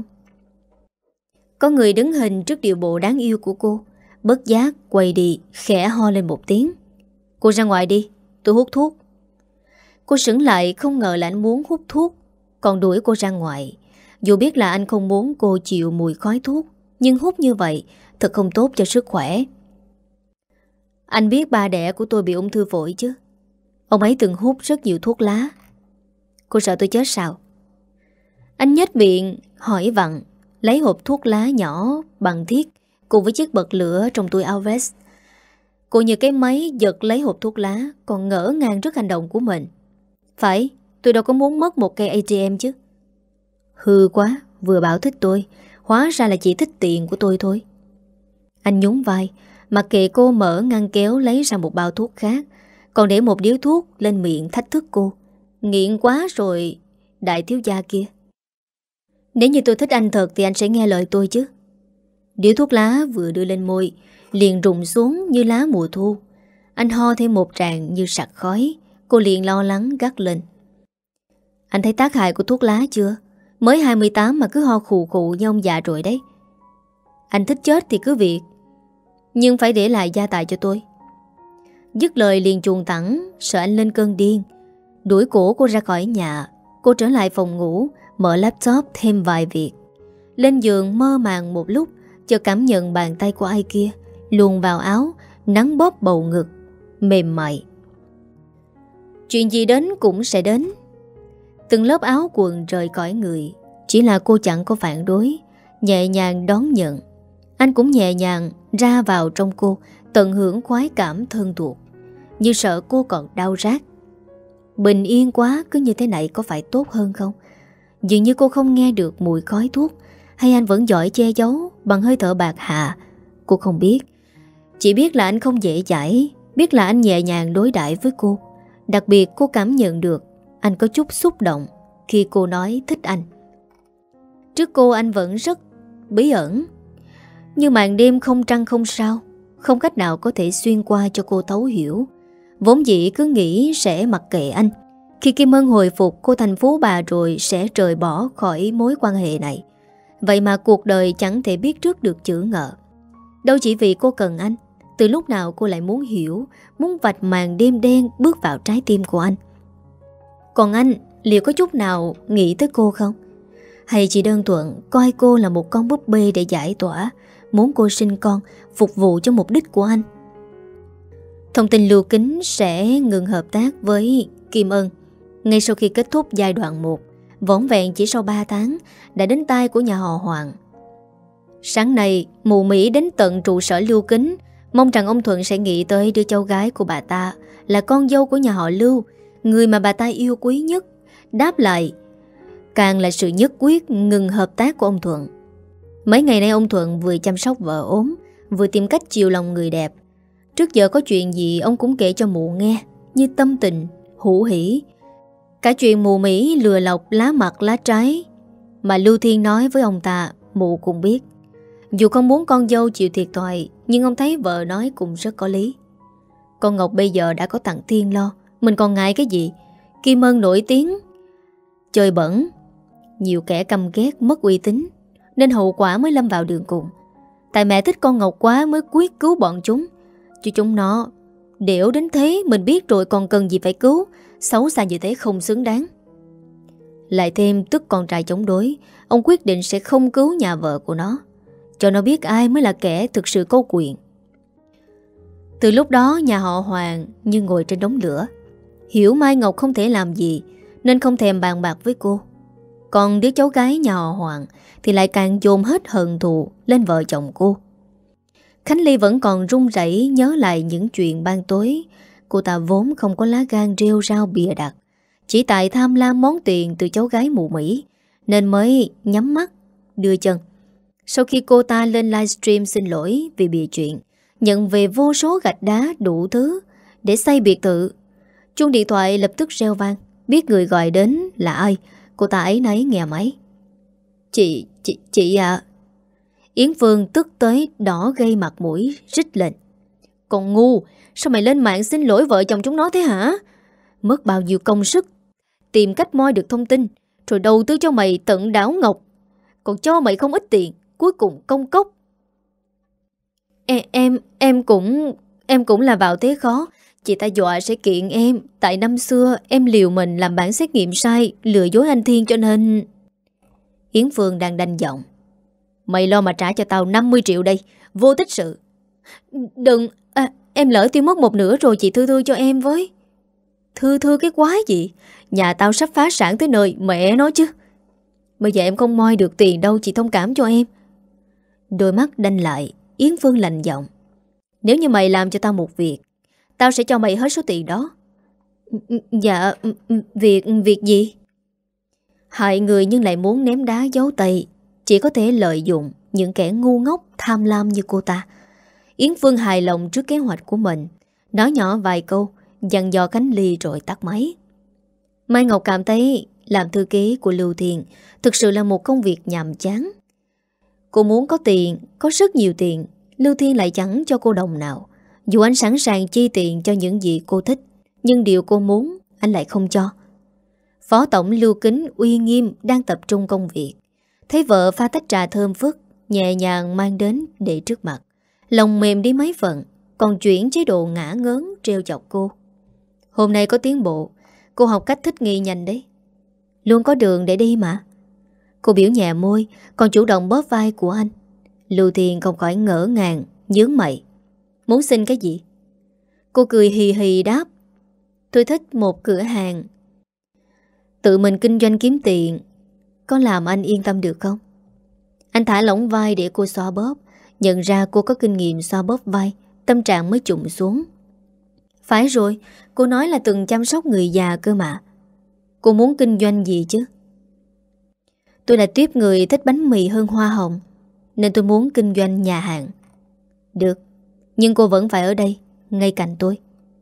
Có người đứng hình trước điệu bộ đáng yêu của cô, bất giác quay đi, khẽ ho lên một tiếng. Cô ra ngoài đi, tôi hút thuốc. Cô sững lại, không ngờ là anh muốn hút thuốc, còn đuổi cô ra ngoài. Dù biết là anh không muốn cô chịu mùi khói thuốc, nhưng hút như vậy thật không tốt cho sức khỏe. Anh biết ba đẻ của tôi bị ung thư phổi chứ. Ông ấy từng hút rất nhiều thuốc lá. Cô sợ tôi chết sao? Anh nhếch miệng hỏi vặn, lấy hộp thuốc lá nhỏ bằng thiết cùng với chiếc bật lửa trong túi áo vest. Cô như cái máy giật lấy hộp thuốc lá, còn ngỡ ngàng trước hành động của mình. Phải, tôi đâu có muốn mất một cây a tê em chứ. Hư quá, vừa bảo thích tôi, hóa ra là chỉ thích tiền của tôi thôi. Anh nhún vai, mặc kệ cô mở ngăn kéo lấy ra một bao thuốc khác, còn để một điếu thuốc lên miệng thách thức cô. Nghiện quá rồi, đại thiếu gia kia. Nếu như tôi thích anh thật thì anh sẽ nghe lời tôi chứ. Điếu thuốc lá vừa đưa lên môi liền rụng xuống như lá mùa thu. Anh ho thêm một tràng như sặc khói. Cô liền lo lắng gắt lên: Anh thấy tác hại của thuốc lá chưa? Mới hai mươi tám mà cứ ho khù khù như ông già rồi đấy. Anh thích chết thì cứ việc, nhưng phải để lại gia tài cho tôi. Dứt lời liền chuồn thẳng, sợ anh lên cơn điên, đuổi cổ cô ra khỏi nhà. Cô trở lại phòng ngủ, mở laptop thêm vài việc. Lên giường mơ màng một lúc, chợt cảm nhận bàn tay của ai kia luồn vào áo, nắn bóp bầu ngực mềm mại. Chuyện gì đến cũng sẽ đến. Từng lớp áo quần rời khỏi người. Chỉ là cô chẳng có phản đối, nhẹ nhàng đón nhận. Anh cũng nhẹ nhàng ra vào trong cô, tận hưởng khoái cảm thân thuộc, như sợ cô còn đau rát. Bình yên quá, cứ như thế này có phải tốt hơn không? Dường như cô không nghe được mùi khói thuốc, hay anh vẫn giỏi che giấu bằng hơi thở bạc hà. Cô không biết. Chỉ biết là anh không dễ dãi, biết là anh nhẹ nhàng đối đãi với cô. Đặc biệt cô cảm nhận được anh có chút xúc động khi cô nói thích anh. Trước cô anh vẫn rất bí ẩn, như màn đêm không trăng không sao, không cách nào có thể xuyên qua cho cô thấu hiểu. Vốn dĩ cứ nghĩ sẽ mặc kệ anh. Khi Kim Ân hồi phục, cô thành phú bà rồi sẽ rời bỏ khỏi mối quan hệ này. Vậy mà cuộc đời chẳng thể biết trước được chữ ngờ. Đâu chỉ vì cô cần anh. Từ lúc nào cô lại muốn hiểu, muốn vạch màn đêm đen bước vào trái tim của anh. Còn anh, liệu có chút nào nghĩ tới cô không? Hay chỉ đơn thuần coi cô là một con búp bê để giải tỏa, muốn cô sinh con, phục vụ cho mục đích của anh? Thông tin Lưu Kính sẽ ngừng hợp tác với Kim Ân ngay sau khi kết thúc giai đoạn một, vỏn vẹn chỉ sau ba tháng đã đến tai của nhà họ Hoàng. Sáng nay, mụ Mỹ đến tận trụ sở Lưu Kính, mong rằng ông Thuận sẽ nghĩ tới đứa cháu gái của bà ta là con dâu của nhà họ Lưu, người mà bà ta yêu quý nhất. Đáp lại càng là sự nhất quyết ngừng hợp tác của ông Thuận. Mấy ngày nay ông Thuận vừa chăm sóc vợ ốm, vừa tìm cách chiều lòng người đẹp. Trước giờ có chuyện gì ông cũng kể cho mụ nghe, như tâm tình, hữu hỉ. Cả chuyện mụ Mỹ lừa lọc lá mặt lá trái mà Lưu Thiên nói với ông ta, mụ cũng biết. Dù không muốn con dâu chịu thiệt thòi, nhưng ông thấy vợ nói cũng rất có lý. Con Ngọc bây giờ đã có thằng Thiên lo, mình còn ngại cái gì? Kim Ân nổi tiếng chơi bẩn, nhiều kẻ căm ghét, mất uy tín, nên hậu quả mới lâm vào đường cùng. Tại mẹ thích con Ngọc quá mới quyết cứu bọn chúng. Chứ chúng nó đểu đến thế mình biết rồi còn cần gì phải cứu. Xấu xa như thế không xứng đáng. Lại thêm tức con trai chống đối, ông quyết định sẽ không cứu nhà vợ của nó, cho nó biết ai mới là kẻ thực sự có quyền. Từ lúc đó nhà họ Hoàng như ngồi trên đống lửa. Hiểu Mai Ngọc không thể làm gì nên không thèm bàn bạc với cô. Còn đứa cháu gái nhà họ Hoàng thì lại càng dồn hết hận thù lên vợ chồng cô. Khánh Ly vẫn còn run rẩy nhớ lại những chuyện ban tối. Cô ta vốn không có lá gan rêu rao bịa đặt, chỉ tại tham lam món tiền từ cháu gái mụ Mỹ nên mới nhắm mắt đưa chân. Sau khi cô ta lên livestream xin lỗi vì bịa chuyện, nhận về vô số gạch đá đủ thứ để xây biệt thự, chuông điện thoại lập tức reo vang. Biết người gọi đến là ai, cô ta ấy nấy nghe máy. Chị, chị, chị à. Yến Phương tức tới đỏ gây mặt mũi, rít lên. Còn ngu, sao mày lên mạng xin lỗi vợ chồng chúng nó thế hả? Mất bao nhiêu công sức tìm cách moi được thông tin, rồi đầu tư cho mày tận đảo Ngọc, còn cho mày không ít tiền, cuối cùng công cốc. Em, em, em cũng Em cũng là vào thế khó. Chị ta dọa sẽ kiện em, tại năm xưa em liều mình làm bản xét nghiệm sai, lừa dối anh Thiên cho nên... Yến Phương đang đanh giọng. Mày lo mà trả cho tao năm mươi triệu đây, vô tích sự. Đừng, à, em lỡ tiêu mất một nửa rồi, chị thư thư cho em với. Thư thư cái quái gì? Nhà tao sắp phá sản tới nơi, mẹ nói chứ. Bây giờ em không moi được tiền đâu, chị thông cảm cho em. Đôi mắt đanh lại, Yến Phương lạnh giọng. Nếu như mày làm cho tao một việc, tao sẽ cho mày hết số tiền đó. Dạ, việc việc gì? Hại người nhưng lại muốn ném đá giấu tay, chỉ có thể lợi dụng những kẻ ngu ngốc tham lam như cô ta. Yến Phương hài lòng trước kế hoạch của mình, nói nhỏ vài câu, dặn dò Khánh Ly rồi tắt máy. Mai Ngọc cảm thấy làm thư ký của Lưu Thiên thực sự là một công việc nhàm chán. Cô muốn có tiền, có rất nhiều tiền, Lưu Thiên lại chẳng cho cô đồng nào. Dù anh sẵn sàng chi tiền cho những gì cô thích, nhưng điều cô muốn anh lại không cho. Phó tổng Lưu Kính uy nghiêm đang tập trung công việc, thấy vợ pha tách trà thơm phức nhẹ nhàng mang đến để trước mặt, lòng mềm đi mấy phần, còn chuyển chế độ ngã ngớn trêu chọc cô. Hôm nay có tiến bộ, cô học cách thích nghi nhanh đấy. Luôn có đường để đi mà. Cô biểu nhẹ môi, còn chủ động bóp vai của anh. Lưu Thiên không khỏi ngỡ ngàng, nhướng mày. Muốn xin cái gì? Cô cười hì hì đáp. Tôi thích một cửa hàng tự mình kinh doanh kiếm tiền, có làm anh yên tâm được không? Anh thả lỏng vai để cô xoa bóp. Nhận ra cô có kinh nghiệm xoa bóp vai, tâm trạng mới trùng xuống. Phải rồi, cô nói là từng chăm sóc người già cơ mà. Cô muốn kinh doanh gì chứ? Tôi là tiếp người thích bánh mì hơn hoa hồng, nên tôi muốn kinh doanh nhà hàng. Được, nhưng cô vẫn phải ở đây, ngay cạnh tôi.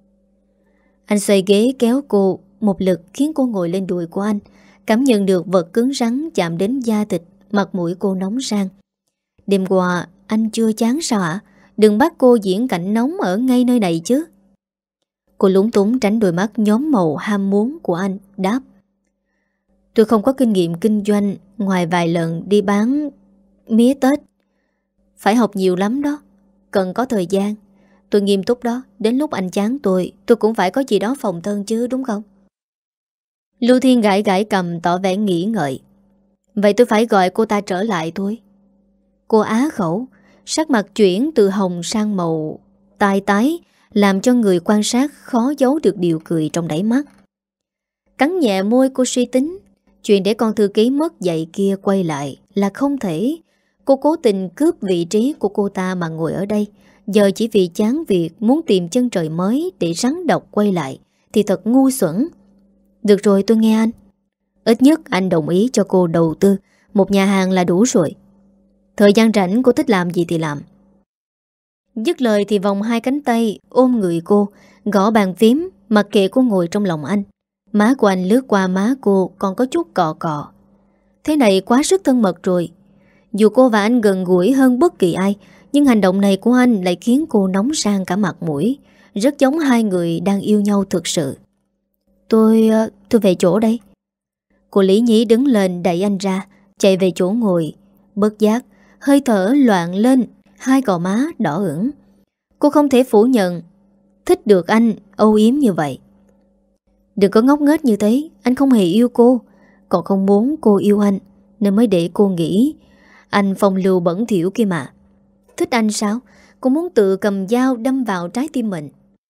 Anh xoay ghế kéo cô một lực khiến cô ngồi lên đùi của anh, cảm nhận được vật cứng rắn chạm đến da thịt, mặt mũi cô nóng rang. Đêm qua anh chưa chán sao ạ? Đừng bắt cô diễn cảnh nóng ở ngay nơi này chứ. Cô lúng túng tránh đôi mắt nhóm màu ham muốn của anh, đáp: Tôi không có kinh nghiệm kinh doanh ngoài vài lần đi bán mía Tết. Phải học nhiều lắm đó, cần có thời gian. Tôi nghiêm túc đó, đến lúc anh chán tôi, tôi cũng phải có gì đó phòng thân chứ, đúng không? Lưu Thiên gãi gãi cầm tỏ vẻ nghĩ ngợi. Vậy tôi phải gọi cô ta trở lại thôi. Cô á khẩu, sắc mặt chuyển từ hồng sang màu tai tái, làm cho người quan sát khó giấu được điều cười trong đáy mắt. Cắn nhẹ môi, cô suy tính chuyện để con thư ký mất dạy kia quay lại là không thể. Cô cố tình cướp vị trí của cô ta mà ngồi ở đây, giờ chỉ vì chán việc muốn tìm chân trời mới để rắn độc quay lại thì thật ngu xuẩn. Được rồi, tôi nghe anh. Ít nhất anh đồng ý cho cô đầu tư một nhà hàng là đủ rồi. Thời gian rảnh cô thích làm gì thì làm. Dứt lời thì vòng hai cánh tay ôm người cô, gõ bàn phím, mặc kệ cô ngồi trong lòng anh. Má của anh lướt qua má cô còn có chút cọ cọ. Thế này quá sức thân mật rồi. Dù cô và anh gần gũi hơn bất kỳ ai, nhưng hành động này của anh lại khiến cô nóng sang cả mặt mũi. Rất giống hai người đang yêu nhau thực sự. Tôi... tôi về chỗ đây. Cô Lý Nhí đứng lên đẩy anh ra, chạy về chỗ ngồi. Bất giác, hơi thở loạn lên, hai gò má đỏ ửng. Cô không thể phủ nhận thích được anh âu yếm như vậy. Đừng có ngốc nghếch như thế, anh không hề yêu cô, còn không muốn cô yêu anh, nên mới để cô nghĩ anh phong lưu bẩn thỉu kia mà. Thích anh sao? Cô muốn tự cầm dao đâm vào trái tim mình.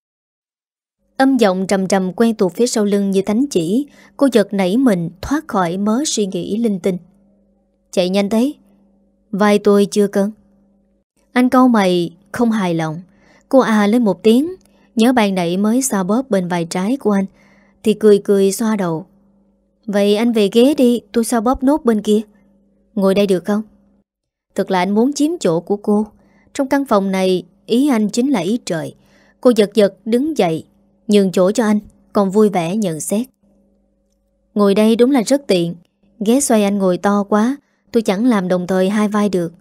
Âm giọng trầm trầm quen thuộc phía sau lưng như thánh chỉ. Cô giật nảy mình thoát khỏi mớ suy nghĩ linh tinh. Chạy nhanh thế, vai tôi chưa cân. Anh cau mày không hài lòng. Cô à lên một tiếng, nhớ bàn nãy mới xoa bóp bên vai trái của anh thì cười cười xoa đầu. Vậy anh về ghế đi, tôi xoa bóp nốt bên kia. Ngồi đây được không? Thật là anh muốn chiếm chỗ của cô. Trong căn phòng này, ý anh chính là ý trời. Cô giật giật đứng dậy, nhường chỗ cho anh, còn vui vẻ nhận xét. Ngồi đây đúng là rất tiện. Ghế xoay anh ngồi to quá, tôi chẳng làm đồng thời hai vai được.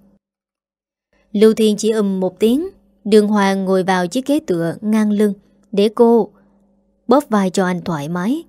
Lưu Thiên chỉ ừm một tiếng. Đường Hoàng ngồi vào chiếc ghế tựa ngang lưng để cô bóp vai cho anh thoải mái.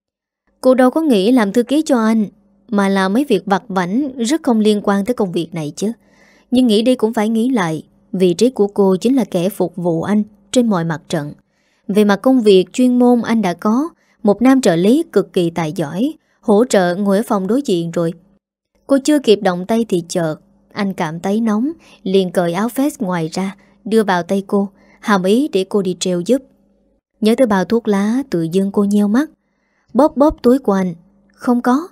Cô đâu có nghĩ làm thư ký cho anh, mà làm mấy việc vặt vãnh rất không liên quan tới công việc này chứ. Nhưng nghĩ đi cũng phải nghĩ lại, vị trí của cô chính là kẻ phục vụ anh trên mọi mặt trận. Về mặt công việc chuyên môn anh đã có một nam trợ lý cực kỳ tài giỏi, hỗ trợ ngồi ở phòng đối diện rồi. Cô chưa kịp động tay thì chợt anh cảm thấy nóng, liền cởi áo vest ngoài ra đưa vào tay cô, hàm ý để cô đi treo giúp. Nhớ tới bao thuốc lá, tự dưng cô nheo mắt, bóp bóp túi của anh. Không có.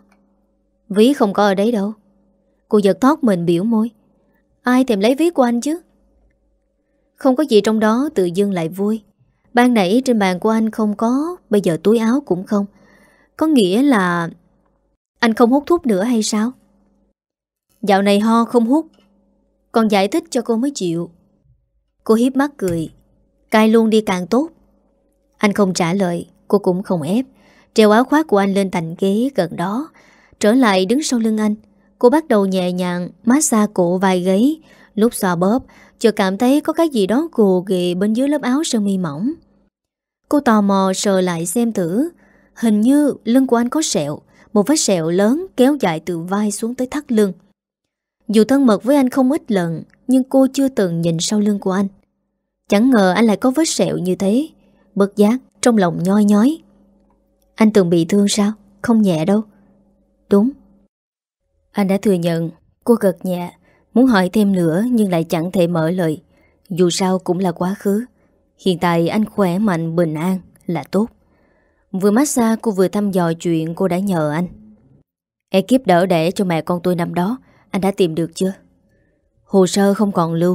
Ví không có ở đấy đâu. Cô giật thoát mình biểu môi. Ai thèm lấy ví của anh chứ? Không có gì trong đó, tự dưng lại vui. Ban nãy trên bàn của anh không có, bây giờ túi áo cũng không. Có nghĩa là anh không hút thuốc nữa hay sao? Dạo này ho không hút, còn giải thích cho cô mới chịu. Cô hiếp mắt cười. Cai luôn đi càng tốt. Anh không trả lời, cô cũng không ép, treo áo khoác của anh lên thành ghế gần đó, trở lại đứng sau lưng anh. Cô bắt đầu nhẹ nhàng massage cổ vai gáy. Lúc xoa bóp, chợt cảm thấy có cái gì đó gồ ghề bên dưới lớp áo sơ mi mỏng. Cô tò mò sờ lại xem thử. Hình như lưng của anh có sẹo, một vết sẹo lớn kéo dài từ vai xuống tới thắt lưng. Dù thân mật với anh không ít lần, nhưng cô chưa từng nhìn sau lưng của anh. Chẳng ngờ anh lại có vết sẹo như thế. Bất giác trong lòng nhoi nhói. Anh từng bị thương sao? Không nhẹ đâu. Đúng. Anh đã thừa nhận. Cô gật nhẹ, muốn hỏi thêm nữa nhưng lại chẳng thể mở lời. Dù sao cũng là quá khứ. Hiện tại anh khỏe mạnh bình an là tốt. Vừa massage cô vừa thăm dò chuyện cô đã nhờ anh. Ekip đỡ đẻ cho mẹ con tôi năm đó, anh đã tìm được chưa? Hồ sơ không còn lưu.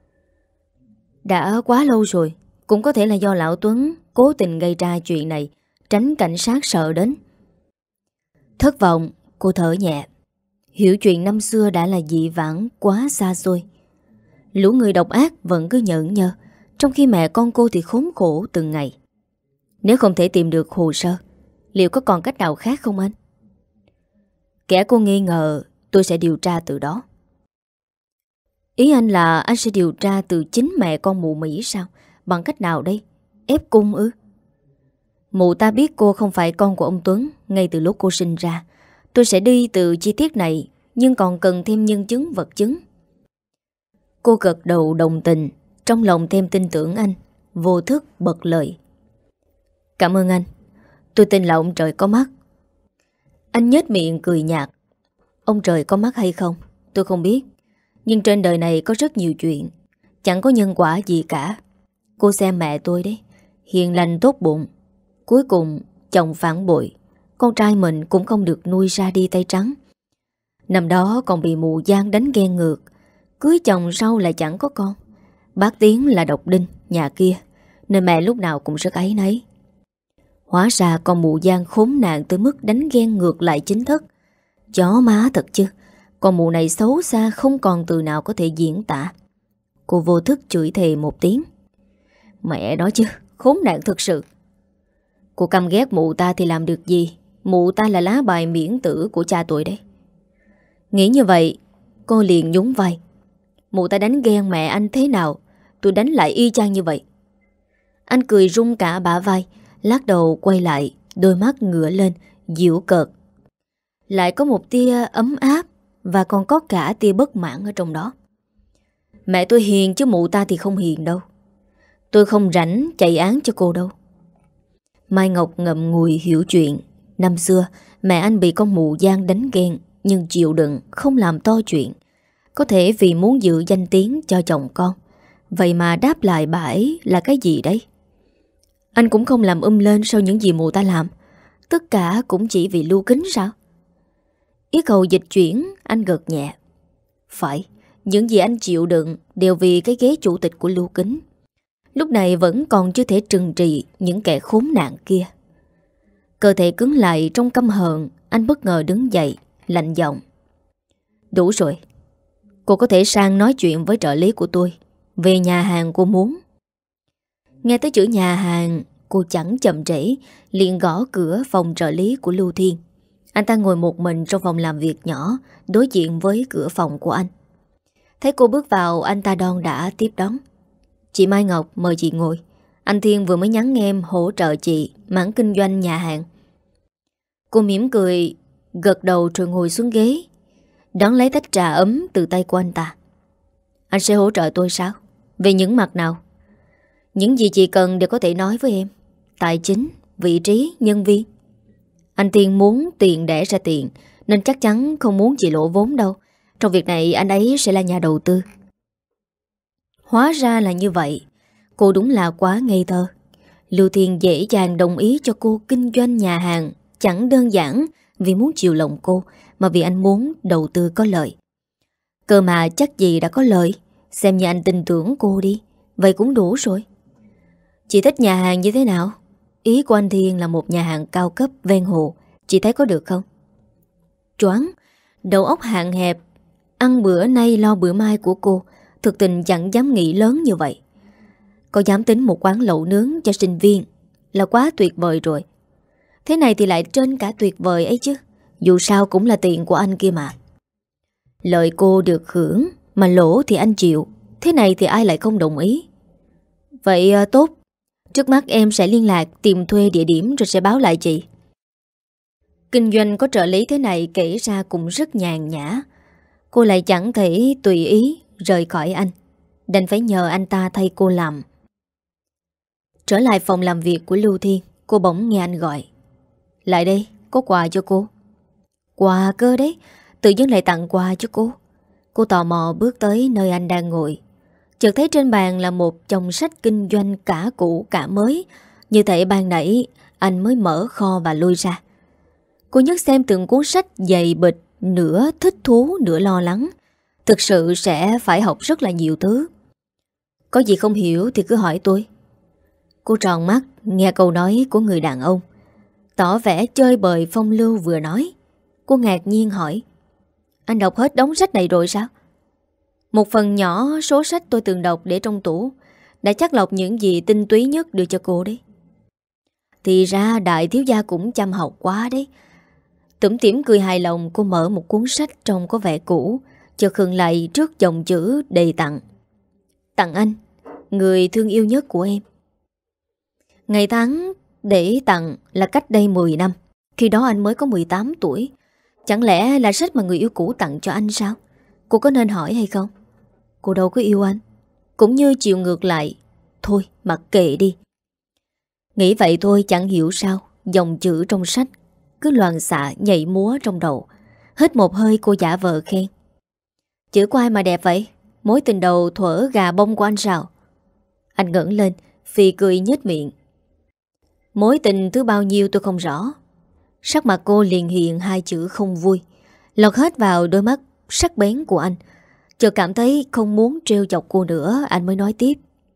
Đã quá lâu rồi. Cũng có thể là do Lão Tuấn cố tình gây ra chuyện này, tránh cảnh sát sợ đến. Thất vọng, cô thở nhẹ. Hiểu chuyện năm xưa đã là dị vãng quá xa xôi. Lũ người độc ác vẫn cứ nhẫn nhơ, trong khi mẹ con cô thì khốn khổ từng ngày. Nếu không thể tìm được hồ sơ, liệu có còn cách nào khác không anh? Kẻ cô nghi ngờ, tôi sẽ điều tra từ đó. Ý anh là anh sẽ điều tra từ chính mẹ con mụ Mỹ sao? Bằng cách nào đây? Ép cung ư? Mụ ta biết cô không phải con của ông Tuấn ngay từ lúc cô sinh ra. Tôi sẽ đi từ chi tiết này, nhưng còn cần thêm nhân chứng vật chứng. Cô gật đầu đồng tình, trong lòng thêm tin tưởng anh, vô thức bật lời. Cảm ơn anh. Tôi tin là ông trời có mắt. Anh nhếch miệng cười nhạt. Ông trời có mắt hay không tôi không biết, nhưng trên đời này có rất nhiều chuyện, chẳng có nhân quả gì cả. Cô xem mẹ tôi đấy, hiền lành tốt bụng, cuối cùng chồng phản bội, con trai mình cũng không được nuôi ra đi tay trắng. Năm đó còn bị mụ Giang đánh ghen ngược, cưới chồng sau lại chẳng có con. Bác Tiến là độc đinh nhà kia, nên mẹ lúc nào cũng rất áy náy. Hóa ra con mụ Giang khốn nạn tới mức đánh ghen ngược lại chính thức. Chó má thật chứ, con mụ này xấu xa không còn từ nào có thể diễn tả. Cô vô thức chửi thề một tiếng. Mẹ đó chứ, khốn nạn thực sự. Cô căm ghét mụ ta thì làm được gì? Mụ ta là lá bài miễn tử của cha tôi đấy. Nghĩ như vậy, cô liền nhún vai. Mụ ta đánh ghen mẹ anh thế nào, tôi đánh lại y chang như vậy. Anh cười rung cả bả vai, lắc đầu quay lại, đôi mắt ngửa lên, giễu cợt. Lại có một tia ấm áp, và còn có cả tia bất mãn ở trong đó. Mẹ tôi hiền chứ mụ ta thì không hiền đâu. Tôi không rảnh chạy án cho cô đâu. Mai Ngọc ngậm ngùi hiểu chuyện. Năm xưa mẹ anh bị con mụ Giang đánh ghen, nhưng chịu đựng không làm to chuyện. Có thể vì muốn giữ danh tiếng cho chồng con. Vậy mà đáp lại bà ấy là cái gì đấy? Anh cũng không làm um lên sau những gì mụ ta làm. Tất cả cũng chỉ vì Lưu Kính sao? Ý cầu dịch chuyển, anh gật nhẹ. Phải, những gì anh chịu đựng đều vì cái ghế chủ tịch của Lưu Kính. Lúc này vẫn còn chưa thể trừng trị những kẻ khốn nạn kia. Cơ thể cứng lại trong căm hờn, anh bất ngờ đứng dậy, lạnh giọng. Đủ rồi. Cô có thể sang nói chuyện với trợ lý của tôi về nhà hàng cô muốn. Nghe tới chữ nhà hàng, cô chẳng chậm trễ, liền gõ cửa phòng trợ lý của Lưu Thiên. Anh ta ngồi một mình trong phòng làm việc nhỏ, đối diện với cửa phòng của anh. Thấy cô bước vào, anh ta đon đã tiếp đón. Chị Mai Ngọc, mời chị ngồi. Anh Thiên vừa mới nhắn em hỗ trợ chị mảng kinh doanh nhà hàng. Cô mỉm cười, gật đầu rồi ngồi xuống ghế, đón lấy tách trà ấm từ tay của anh ta. Anh sẽ hỗ trợ tôi sao? Về những mặt nào? Những gì chị cần đều có thể nói với em. Tài chính, vị trí, nhân viên. Anh Thiên muốn tiền đẻ ra tiền, nên chắc chắn không muốn chị lỗ vốn đâu. Trong việc này anh ấy sẽ là nhà đầu tư. Hóa ra là như vậy. Cô đúng là quá ngây thơ. Lưu Thiên dễ dàng đồng ý cho cô kinh doanh nhà hàng, chẳng đơn giản vì muốn chiều lòng cô, mà vì anh muốn đầu tư có lợi. Cơ mà chắc gì đã có lợi. Xem như anh tin tưởng cô đi, vậy cũng đủ rồi. Chị thích nhà hàng như thế nào? Ý của anh Thiên là một nhà hàng cao cấp ven hồ. Chị thấy có được không? Choáng, đầu óc hạn hẹp, ăn bữa nay lo bữa mai của cô. Thực tình chẳng dám nghĩ lớn như vậy. Có dám tính một quán lẩu nướng cho sinh viên là quá tuyệt vời rồi. Thế này thì lại trên cả tuyệt vời ấy chứ. Dù sao cũng là tiền của anh kia mà. Lợi cô được hưởng, mà lỗ thì anh chịu. Thế này thì ai lại không đồng ý. Vậy à, tốt. Trước mắt em sẽ liên lạc tìm thuê địa điểm rồi sẽ báo lại chị. Kinh doanh có trợ lý thế này kể ra cũng rất nhàn nhã. Cô lại chẳng thể tùy ý rời khỏi anh, đành phải nhờ anh ta thay cô làm. Trở lại phòng làm việc của Lưu Thiên, cô bỗng nghe anh gọi. Lại đây, có quà cho cô. Quà cơ đấy, tự dưng lại tặng quà cho cô. Cô tò mò bước tới nơi anh đang ngồi. Chợt thấy trên bàn là một chồng sách kinh doanh cả cũ cả mới. Như thể ban nãy anh mới mở kho và lôi ra. Cô nhấc xem từng cuốn sách dày bịch, nửa thích thú nửa lo lắng. Thực sự sẽ phải học rất là nhiều thứ. Có gì không hiểu thì cứ hỏi tôi. Cô tròn mắt nghe câu nói của người đàn ông, tỏ vẻ chơi bời phong lưu vừa nói. Cô ngạc nhiên hỏi. Anh đọc hết đống sách này rồi sao? Một phần nhỏ số sách tôi từng đọc để trong tủ, đã chắc lọc những gì tinh túy nhất đưa cho cô đấy. Thì ra đại thiếu gia cũng chăm học quá đấy. Tủm tỉm cười hài lòng, cô mở một cuốn sách trông có vẻ cũ, chợt khựng lại trước dòng chữ đầy tặng. Tặng anh, người thương yêu nhất của em. Ngày tháng để tặng là cách đây mười năm. Khi đó anh mới có mười tám tuổi. Chẳng lẽ là sách mà người yêu cũ tặng cho anh sao? Cô có nên hỏi hay không? Cô đâu có yêu anh. Cũng như chiều ngược lại. Thôi mặc kệ đi. Nghĩ vậy thôi chẳng hiểu sao dòng chữ trong sách cứ loạn xạ nhảy múa trong đầu. Hít một hơi cô giả vờ khen. Chữ của ai mà đẹp vậy? Mối tình đầu thuở gà bông của anh sao? Anh ngẩng lên, phì cười nhếch miệng. Mối tình thứ bao nhiêu tôi không rõ. Sắc mặt cô liền hiện hai chữ không vui, lọt hết vào đôi mắt sắc bén của anh. Chợt cảm thấy không muốn trêu chọc cô nữa, anh mới nói tiếp.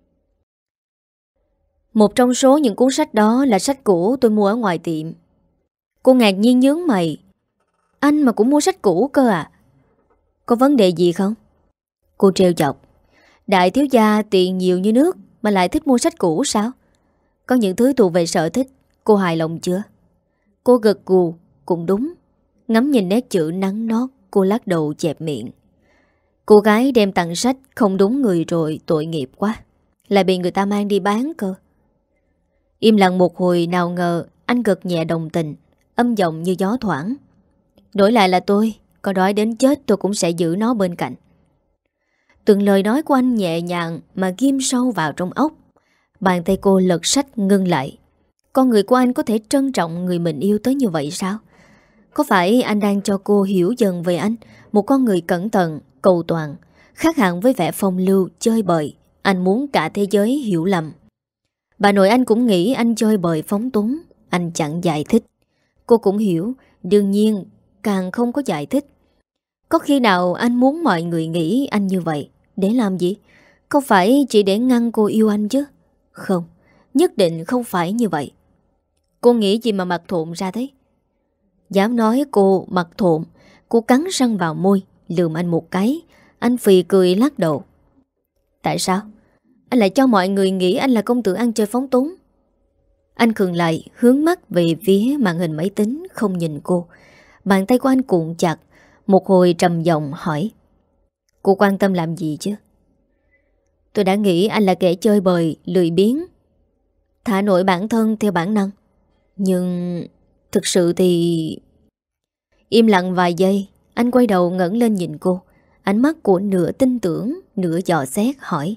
Một trong số những cuốn sách đó là sách cũ tôi mua ở ngoài tiệm. Cô ngạc nhiên nhướng mày. Anh mà cũng mua sách cũ cơ à? Có vấn đề gì không? Cô trêu chọc. Đại thiếu gia tiền nhiều như nước mà lại thích mua sách cũ sao? Có những thứ thuộc về sở thích. Cô hài lòng chưa? Cô gật gù. Cũng đúng. Ngắm nhìn nét chữ nắng nót, cô lắc đầu chẹp miệng. Cô gái đem tặng sách không đúng người rồi, tội nghiệp quá. Lại bị người ta mang đi bán cơ. Im lặng một hồi, nào ngờ anh gật nhẹ đồng tình, âm giọng như gió thoảng. Đổi lại là tôi, có đói đến chết tôi cũng sẽ giữ nó bên cạnh. Từng lời nói của anh nhẹ nhàng mà ghim sâu vào trong óc. Bàn tay cô lật sách ngưng lại. Con người của anh có thể trân trọng người mình yêu tới như vậy sao? Có phải anh đang cho cô hiểu dần về anh, một con người cẩn thận, cầu toàn, khác hẳn với vẻ phong lưu, chơi bời. Anh muốn cả thế giới hiểu lầm. Bà nội anh cũng nghĩ anh chơi bời phóng túng. Anh chẳng giải thích. Cô cũng hiểu, đương nhiên càng không có giải thích. Có khi nào anh muốn mọi người nghĩ anh như vậy để làm gì? Không phải chỉ để ngăn cô yêu anh chứ? Không, nhất định không phải như vậy. Cô nghĩ gì mà mặt thộn ra thế? Dám nói cô mặt thộn. Cô cắn răng vào môi, lườm anh một cái. Anh phì cười lắc đầu. Tại sao? Anh lại cho mọi người nghĩ anh là công tử ăn chơi phóng túng. Anh khựng lại, hướng mắt về phía màn hình máy tính, không nhìn cô. Bàn tay của anh cuộn chặt. Một hồi trầm giọng hỏi. Cô quan tâm làm gì chứ? Tôi đã nghĩ anh là kẻ chơi bời, lười biếng, thả nổi bản thân theo bản năng. Nhưng thực sự thì... Im lặng vài giây, anh quay đầu ngẩng lên nhìn cô. Ánh mắt của nửa tin tưởng, nửa dò xét hỏi.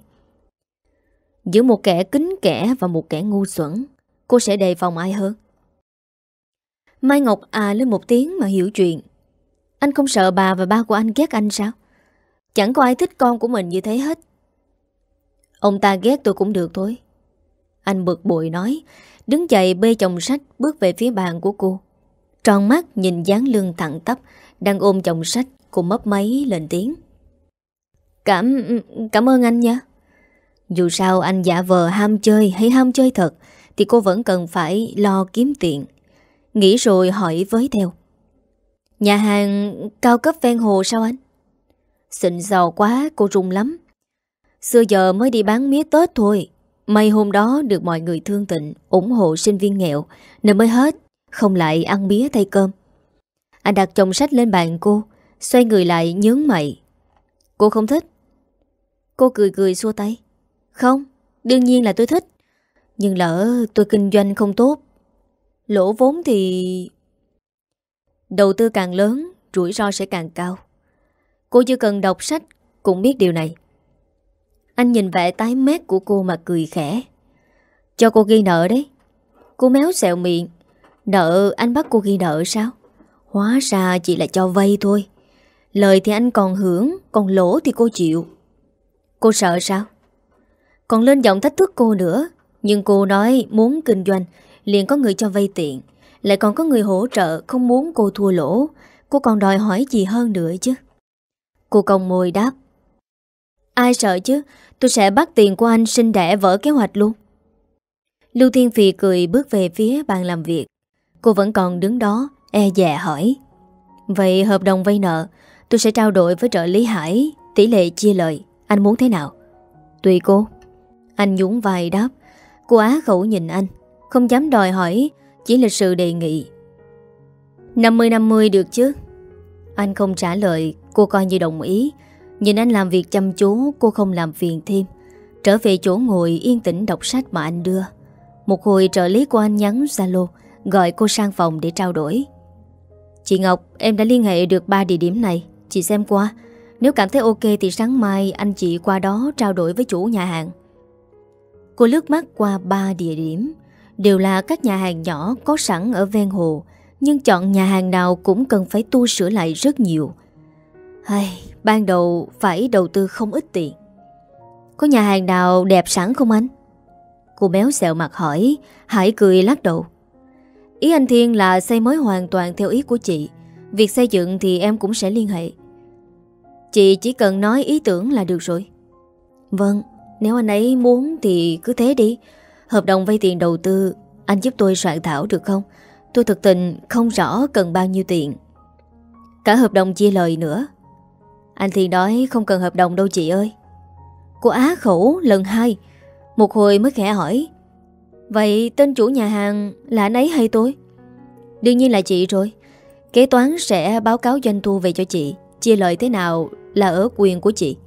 Giữa một kẻ kính kẻ và một kẻ ngu xuẩn, cô sẽ đề phòng ai hơn? Mai Ngọc à lên một tiếng mà hiểu chuyện. Anh không sợ bà và ba của anh ghét anh sao? Chẳng có ai thích con của mình như thế hết. Ông ta ghét tôi cũng được thôi. Anh bực bội nói, đứng dậy bê chồng sách bước về phía bàn của cô. Tròn mắt nhìn dáng lưng thẳng tắp đang ôm chồng sách. Cô mấp máy lên tiếng. Cảm cảm ơn anh nha. Dù sao anh giả vờ ham chơi hay ham chơi thật thì cô vẫn cần phải lo kiếm tiền. Nghĩ rồi hỏi với theo. Nhà hàng cao cấp ven hồ sao anh? Xịn sò quá, cô run lắm. Xưa giờ mới đi bán mía Tết thôi. May hôm đó được mọi người thương tình, ủng hộ sinh viên nghèo nên mới hết, không lại ăn mía thay cơm. Anh đặt chồng sách lên bàn cô, xoay người lại nhướng mày. Cô không thích? Cô cười cười xua tay. Không, đương nhiên là tôi thích. Nhưng lỡ tôi kinh doanh không tốt, lỗ vốn thì... Đầu tư càng lớn, rủi ro sẽ càng cao. Cô chưa cần đọc sách cũng biết điều này. Anh nhìn vẻ tái mét của cô mà cười khẽ. Cho cô ghi nợ đấy. Cô méo xẹo miệng. Nợ anh bắt cô ghi nợ sao? Hóa ra chỉ là cho vay thôi. Lời thì anh còn hưởng, còn lỗ thì cô chịu. Cô sợ sao? Còn lên giọng thách thức cô nữa. Nhưng cô nói muốn kinh doanh liền có người cho vay tiền, lại còn có người hỗ trợ không muốn cô thua lỗ. Cô còn đòi hỏi gì hơn nữa chứ? Cô cong môi đáp. Ai sợ chứ, tôi sẽ bắt tiền của anh sinh đẻ vỡ kế hoạch luôn. Lưu Thiên Phì cười bước về phía bàn làm việc. Cô vẫn còn đứng đó e dè hỏi. Vậy hợp đồng vay nợ tôi sẽ trao đổi với trợ lý Hải, tỷ lệ chia lời, anh muốn thế nào? Tùy cô. Anh nhún vai đáp. Cô á khẩu nhìn anh, không dám đòi hỏi, chỉ lịch sự đề nghị. năm mươi năm mươi được chứ? Anh không trả lời, cô coi như đồng ý. Nhìn anh làm việc chăm chú, cô không làm phiền thêm. Trở về chỗ ngồi yên tĩnh đọc sách mà anh đưa. Một hồi trợ lý của anh nhắn Zalo gọi cô sang phòng để trao đổi. Chị Ngọc, em đã liên hệ được ba địa điểm này. Chị xem qua. Nếu cảm thấy ok thì sáng mai anh chị qua đó trao đổi với chủ nhà hàng. Cô lướt mắt qua ba địa điểm. Đều là các nhà hàng nhỏ có sẵn ở ven hồ, nhưng chọn nhà hàng nào cũng cần phải tu sửa lại rất nhiều. Hay, ban đầu phải đầu tư không ít tiền. Có nhà hàng nào đẹp sẵn không anh? Cô béo xẹo mặt hỏi. Hải cười lắc đầu. Ý anh Thiên là xây mới hoàn toàn theo ý của chị. Việc xây dựng thì em cũng sẽ liên hệ. Chị chỉ cần nói ý tưởng là được rồi. Vâng, nếu anh ấy muốn thì cứ thế đi. Hợp đồng vay tiền đầu tư anh giúp tôi soạn thảo được không? Tôi thực tình không rõ cần bao nhiêu tiền. Cả hợp đồng chia lời nữa. Anh Thiên nói không cần hợp đồng đâu chị ơi. Cô á khẩu lần hai. Một hồi mới khẽ hỏi. Vậy tên chủ nhà hàng là anh ấy hay tôi? Đương nhiên là chị rồi. Kế toán sẽ báo cáo doanh thu về cho chị. Chia lời thế nào là ở quyền của chị.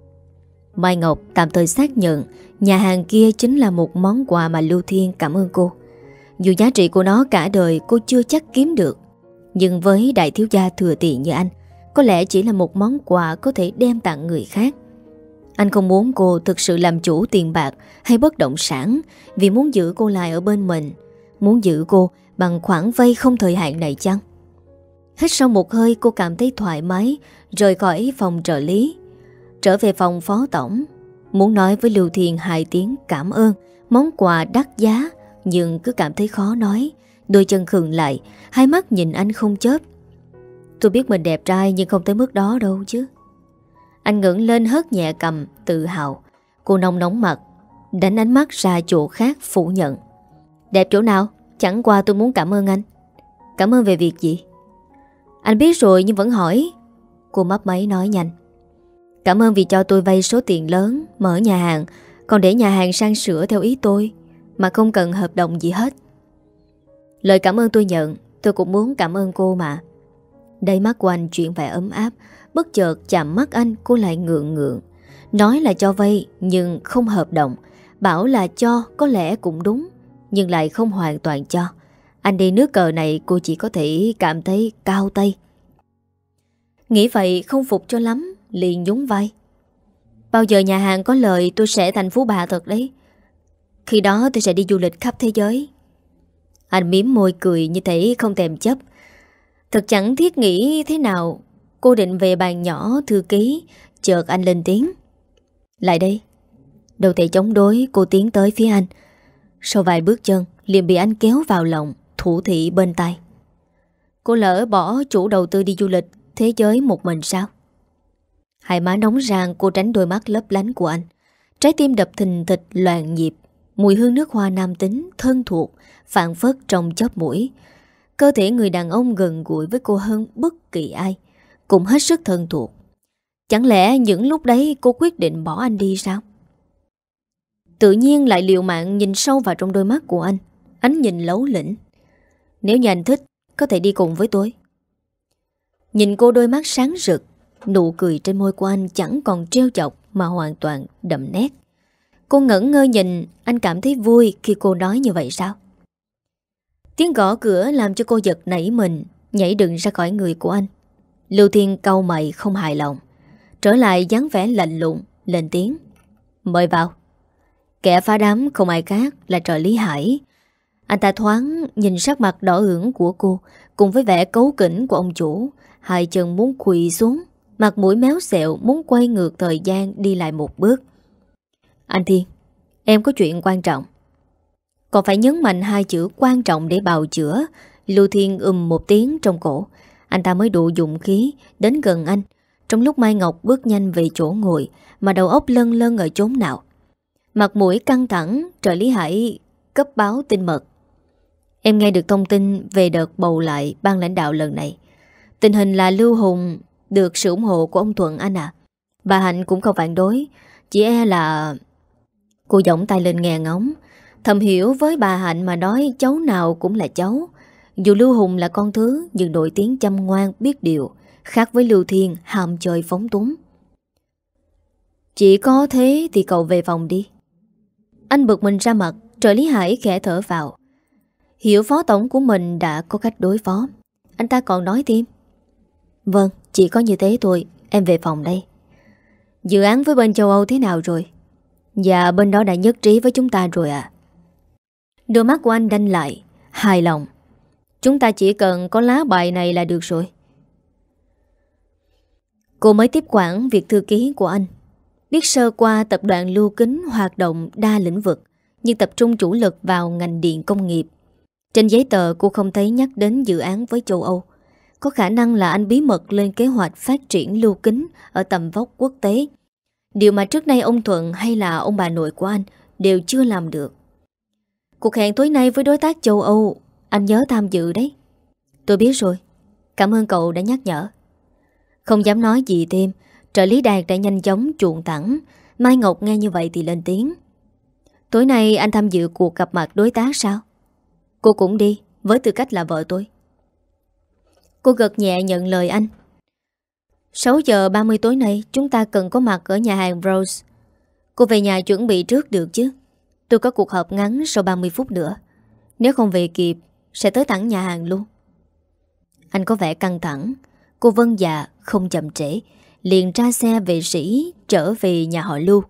Mai Ngọc tạm thời xác nhận nhà hàng kia chính là một món quà mà Lưu Thiên cảm ơn cô. Dù giá trị của nó cả đời cô chưa chắc kiếm được, nhưng với đại thiếu gia thừa tiền như anh, có lẽ chỉ là một món quà có thể đem tặng người khác. Anh không muốn cô thực sự làm chủ tiền bạc hay bất động sản, vì muốn giữ cô lại ở bên mình, muốn giữ cô bằng khoản vay không thời hạn này chăng? Hít sâu một hơi, cô cảm thấy thoải mái, rời khỏi phòng trợ lý, trở về phòng phó tổng. Muốn nói với Lưu Thiên hai tiếng cảm ơn món quà đắt giá, nhưng cứ cảm thấy khó nói. Đôi chân khựng lại, hai mắt nhìn anh không chớp. Tôi biết mình đẹp trai nhưng không tới mức đó đâu chứ. Anh ngẩng lên hất nhẹ cầm, tự hào. Cô nóng nóng mặt, đánh ánh mắt ra chỗ khác phủ nhận. Đẹp chỗ nào? Chẳng qua tôi muốn cảm ơn anh. Cảm ơn về việc gì? Anh biết rồi nhưng vẫn hỏi. Cô mấp máy nói nhanh. Cảm ơn vì cho tôi vay số tiền lớn, mở nhà hàng, còn để nhà hàng sang sửa theo ý tôi, mà không cần hợp đồng gì hết. Lời cảm ơn tôi nhận, tôi cũng muốn cảm ơn cô mà. Đáy mắt của anh chuyển vẻ ấm áp. Bất chợt chạm mắt anh, cô lại ngượng ngượng. Nói là cho vay nhưng không hợp đồng, bảo là cho có lẽ cũng đúng, nhưng lại không hoàn toàn cho. Anh đi nước cờ này cô chỉ có thể cảm thấy cao tay. Nghĩ vậy không phục cho lắm, liền nhún vai. Bao giờ nhà hàng có lời tôi sẽ thành phú bà thật đấy. Khi đó tôi sẽ đi du lịch khắp thế giới. Anh mím môi cười như thể không thèm chấp. Thật chẳng thiết nghĩ thế nào. Cô định về bàn nhỏ thư ký, chợt anh lên tiếng. Lại đây. Đầu thể chống đối, cô tiến tới phía anh. Sau vài bước chân liền bị anh kéo vào lòng, thủ thị bên tai. Cô lỡ bỏ chủ đầu tư đi du lịch thế giới một mình sao? Hai má nóng rang, cô tránh đôi mắt lấp lánh của anh. Trái tim đập thình thịch loạn nhịp. Mùi hương nước hoa nam tính thân thuộc phảng phất trong chóp mũi. Cơ thể người đàn ông gần gũi với cô hơn bất kỳ ai, cũng hết sức thân thuộc. Chẳng lẽ những lúc đấy cô quyết định bỏ anh đi sao? Tự nhiên lại liều mạng nhìn sâu vào trong đôi mắt của anh. Ánh nhìn lấu lĩnh. Nếu như anh thích, có thể đi cùng với tôi. Nhìn cô đôi mắt sáng rực, nụ cười trên môi của anh chẳng còn trêu chọc mà hoàn toàn đậm nét. Cô ngẩn ngơ nhìn, anh cảm thấy vui khi cô nói như vậy sao? Tiếng gõ cửa làm cho cô giật nảy mình, nhảy dựng ra khỏi người của anh. Lưu Thiên cau mày không hài lòng, trở lại dáng vẻ lạnh lùng, lên tiếng. Mời vào. Kẻ phá đám không ai khác là trợ lý Hải. Anh ta thoáng nhìn sắc mặt đỏ ửng của cô, cùng với vẻ cấu kỉnh của ông chủ. Hai chân muốn quỳ xuống, mặt mũi méo xẹo muốn quay ngược thời gian đi lại một bước. Anh Thiên, em có chuyện quan trọng. Còn phải nhấn mạnh hai chữ quan trọng để bào chữa. Lưu Thiên ừm một tiếng trong cổ. Anh ta mới đủ dũng khí đến gần anh, trong lúc Mai Ngọc bước nhanh về chỗ ngồi, mà đầu óc lân lân ở chốn nào. Mặt mũi căng thẳng, trợ lý Hải cấp báo tin mật. Em nghe được thông tin về đợt bầu lại ban lãnh đạo lần này. Tình hình là Lưu Hùng được sự ủng hộ của ông Thuận anh à. Bà Hạnh cũng không phản đối, chỉ e là... Cô giọng tay lên nghe ngóng. Thầm hiểu với bà Hạnh mà nói cháu nào cũng là cháu. Dù Lưu Hùng là con thứ, nhưng nổi tiếng chăm ngoan biết điều, khác với Lưu Thiên ham chơi phóng túng. Chỉ có thế thì cậu về phòng đi. Anh bực mình ra mặt, Trợ lý Hải khẽ thở vào. Hiểu phó tổng của mình đã có cách đối phó. Anh ta còn nói thêm: Vâng, chỉ có như thế thôi. Em về phòng đây. Dự án với bên châu Âu thế nào rồi? Dạ, bên đó đã nhất trí với chúng ta rồi ạ. Đôi mắt của anh đanh lại, hài lòng. Chúng ta chỉ cần có lá bài này là được rồi. Cô mới tiếp quản việc thư ký của anh. Biết sơ qua tập đoàn Lưu Kính hoạt động đa lĩnh vực, nhưng tập trung chủ lực vào ngành điện công nghiệp. Trên giấy tờ cô không thấy nhắc đến dự án với châu Âu. Có khả năng là anh bí mật lên kế hoạch phát triển Lưu Kính ở tầm vóc quốc tế. Điều mà trước nay ông Thuận hay là ông bà nội của anh đều chưa làm được. Cuộc hẹn tối nay với đối tác châu Âu, anh nhớ tham dự đấy. Tôi biết rồi. Cảm ơn cậu đã nhắc nhở. Không dám nói gì thêm, trợ lý Đạt đã nhanh chóng chuồn thẳng. Mai Ngọc nghe như vậy thì lên tiếng: Tối nay anh tham dự cuộc gặp mặt đối tác sao? Cô cũng đi, với tư cách là vợ tôi. Cô gật nhẹ nhận lời anh. sáu giờ ba mươi tối nay chúng ta cần có mặt ở nhà hàng Rose. Cô về nhà chuẩn bị trước được chứ? Tôi có cuộc họp ngắn sau ba mươi phút nữa. Nếu không về kịp sẽ tới thẳng nhà hàng luôn. Anh có vẻ căng thẳng. Cô vâng dạ không chậm trễ, liền ra xe vệ sĩ trở về nhà họ Lưu.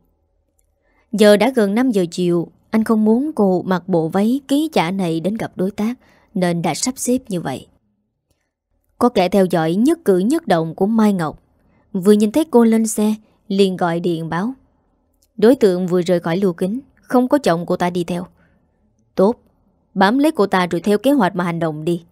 Giờ đã gần năm giờ chiều. Anh không muốn cô mặc bộ váy ký giả này đến gặp đối tác, nên đã sắp xếp như vậy. Có kẻ theo dõi nhất cử nhất động của Mai Ngọc. Vừa nhìn thấy cô lên xe liền gọi điện báo: Đối tượng vừa rời khỏi Lưu Kính, không có chồng cô ta đi theo. Tốt, bám lấy cô ta rồi theo kế hoạch mà hành động đi.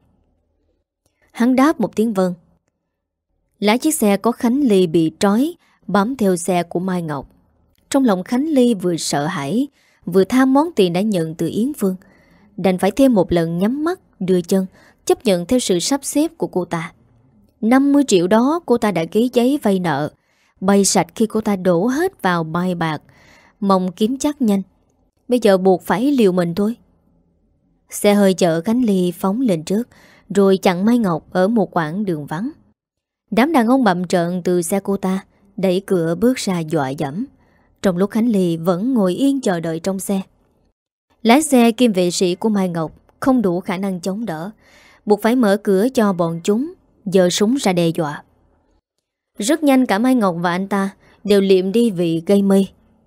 Hắn đáp một tiếng vâng. Lái chiếc xe có Khánh Ly bị trói bám theo xe của Mai Ngọc. Trong lòng Khánh Ly vừa sợ hãi, vừa tham món tiền đã nhận từ Yến Phương, đành phải thêm một lần nhắm mắt đưa chân, chấp nhận theo sự sắp xếp của cô ta. năm mươi triệu đó cô ta đã ký giấy vay nợ, bay sạch khi cô ta đổ hết vào bài bạc, mong kiếm chắc nhanh. Bây giờ buộc phải liều mình thôi. Xe hơi chở Khánh Ly phóng lên trước, rồi chặn Mai Ngọc ở một quãng đường vắng. Đám đàn ông bậm trợn từ xe cô ta đẩy cửa bước ra dọa dẫm, trong lúc Khánh Ly vẫn ngồi yên chờ đợi trong xe. Lái xe kiêm vệ sĩ của Mai Ngọc không đủ khả năng chống đỡ, buộc phải mở cửa cho bọn chúng giơ súng ra đe dọa. Rất nhanh cả Mai Ngọc và anh ta đều liệm đi vì gây mê.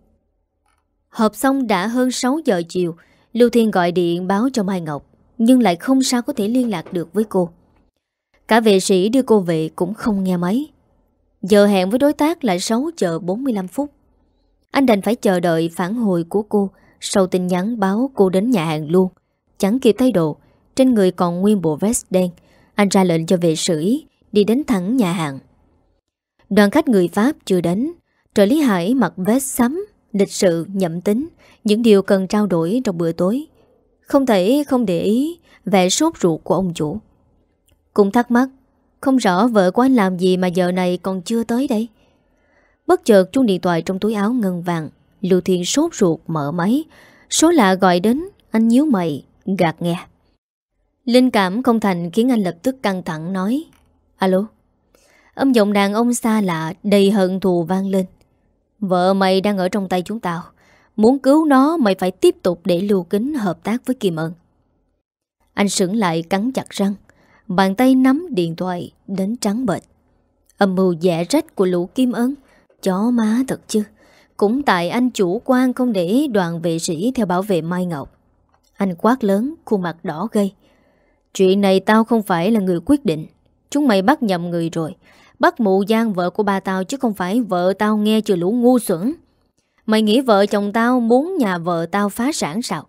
Họp xong đã hơn sáu giờ chiều. Lưu Thiên gọi điện báo cho Mai Ngọc, nhưng lại không sao có thể liên lạc được với cô. Cả vệ sĩ đưa cô về cũng không nghe máy. Giờ hẹn với đối tác là sáu giờ bốn mươi lăm phút. Anh đành phải chờ đợi phản hồi của cô. Sau tin nhắn báo cô đến nhà hàng luôn, chẳng kịp thay đồ, trên người còn nguyên bộ vest đen. Anh ra lệnh cho vệ sĩ đi đến thẳng nhà hàng. Đoàn khách người Pháp chưa đến. Trợ lý Hải mặc vest xám, lịch sự, nhậm tính, những điều cần trao đổi trong bữa tối. Không thể không để ý vẻ sốt ruột của ông chủ. Cũng thắc mắc, không rõ vợ của anh làm gì mà giờ này còn chưa tới đây. Bất chợt chuông điện thoại trong túi áo ngân vàng. Lưu Thiên sốt ruột mở máy. Số lạ gọi đến, anh nhíu mày gạt nghe. Linh cảm không thành khiến anh lập tức căng thẳng nói: Alo. Âm giọng đàn ông xa lạ đầy hận thù vang lên: Vợ mày đang ở trong tay chúng tao. Muốn cứu nó mày phải tiếp tục để Lưu Kính hợp tác với Kim Ân. Anh sững lại cắn chặt răng, bàn tay nắm điện thoại đến trắng bệch. Âm mưu dẻ rách của lũ Kim Ân, chó má thật chứ. Cũng tại anh chủ quan không để đoàn vệ sĩ theo bảo vệ Mai Ngọc. Anh quát lớn, khuôn mặt đỏ gay: Chuyện này tao không phải là người quyết định. Chúng mày bắt nhầm người rồi. Bắt mụ Giang vợ của ba tao chứ không phải vợ tao, nghe chưa lũ ngu xuẩn. Mày nghĩ vợ chồng tao muốn nhà vợ tao phá sản sao?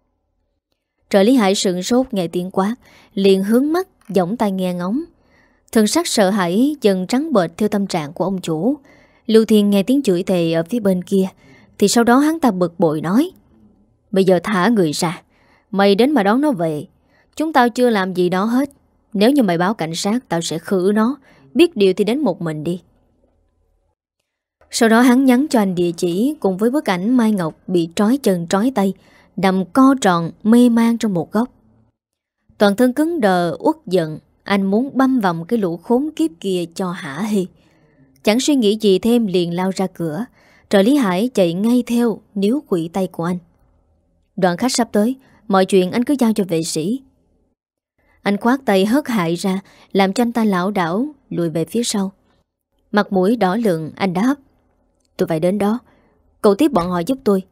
Trợ lý Hải sững sốt nghe tiếng quát, liền hướng mắt giỏng tai nghe ngóng. Thần sắc sợ hãi dần trắng bệch theo tâm trạng của ông chủ. Lưu Thiên nghe tiếng chửi thề ở phía bên kia, thì sau đó hắn ta bực bội nói: Bây giờ thả người ra. Mày đến mà đón nó về. Chúng tao chưa làm gì đó hết. Nếu như mày báo cảnh sát tao sẽ khử nó. Biết điều thì đến một mình đi. Sau đó hắn nhắn cho anh địa chỉ cùng với bức ảnh Mai Ngọc bị trói chân trói tay, nằm co tròn mê man trong một góc. Toàn thân cứng đờ uất giận. Anh muốn băm vằm cái lũ khốn kiếp kia cho hả hê. Chẳng suy nghĩ gì thêm liền lao ra cửa. Trợ lý Hải chạy ngay theo níu quỵ tay của anh. Đoàn khách sắp tới, mọi chuyện anh cứ giao cho vệ sĩ. Anh khoát tay hất hại ra, làm cho anh ta lảo đảo lùi về phía sau. Mặt mũi đỏ lựng, anh đáp: Tôi phải đến đó, cậu tiếp bọn họ giúp tôi.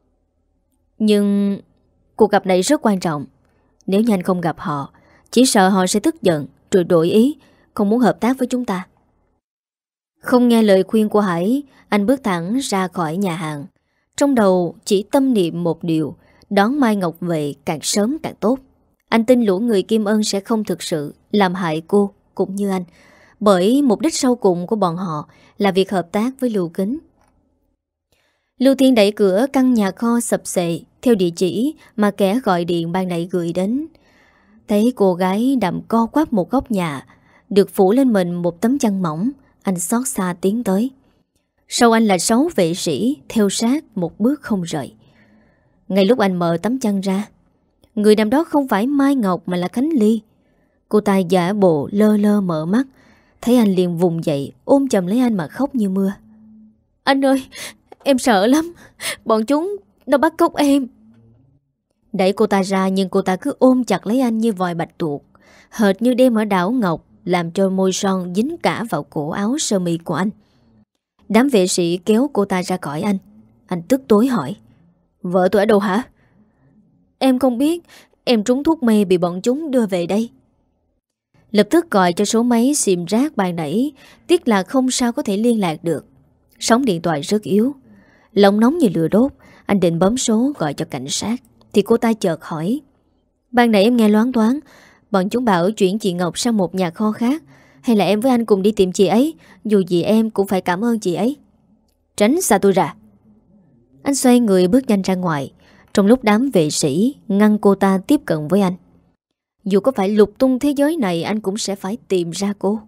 Nhưng cuộc gặp này rất quan trọng. Nếu như anh không gặp họ, chỉ sợ họ sẽ tức giận rồi đổi ý, không muốn hợp tác với chúng ta. Không nghe lời khuyên của Hải, anh bước thẳng ra khỏi nhà hàng. Trong đầu chỉ tâm niệm một điều: đón Mai Ngọc về càng sớm càng tốt. Anh tin lũ người Kim Ân sẽ không thực sự làm hại cô cũng như anh, bởi mục đích sau cùng của bọn họ là việc hợp tác với Lưu Kính. Lưu Thiên đẩy cửa căn nhà kho sập xệ theo địa chỉ mà kẻ gọi điện ban nãy gửi đến. Thấy cô gái nằm co quắp một góc nhà, được phủ lên mình một tấm chăn mỏng, anh xót xa tiến tới. Sau anh là sáu vệ sĩ theo sát một bước không rời. Ngay lúc anh mở tấm chăn ra, người nằm đó không phải Mai Ngọc mà là Khánh Ly. Cô ta giả bộ lơ lơ mở mắt, thấy anh liền vùng dậy ôm chầm lấy anh mà khóc như mưa. Anh ơi, em sợ lắm, bọn chúng nó bắt cóc em. Đẩy cô ta ra nhưng cô ta cứ ôm chặt lấy anh như vòi bạch tuộc, hệt như đêm ở đảo Ngọc, làm cho môi son dính cả vào cổ áo sơ mi của anh. Đám vệ sĩ kéo cô ta ra khỏi anh. Anh tức tối hỏi: Vợ tôi ở đâu hả? Em không biết, em trúng thuốc mê bị bọn chúng đưa về đây. Lập tức gọi cho số máy sim rác ban nãy, tiếc là không sao có thể liên lạc được. Sóng điện thoại rất yếu, lòng nóng như lửa đốt. Anh định bấm số gọi cho cảnh sát thì cô ta chợt hỏi: Ban nãy em nghe loáng thoáng bọn chúng bảo chuyển chị Ngọc sang một nhà kho khác, hay là em với anh cùng đi tìm chị ấy? Dù gì em cũng phải cảm ơn chị ấy. Tránh xa tôi ra. Anh xoay người bước nhanh ra ngoài, trong lúc đám vệ sĩ ngăn cô ta tiếp cận với anh. Dù có phải lục tung thế giới này, anh cũng sẽ phải tìm ra cô.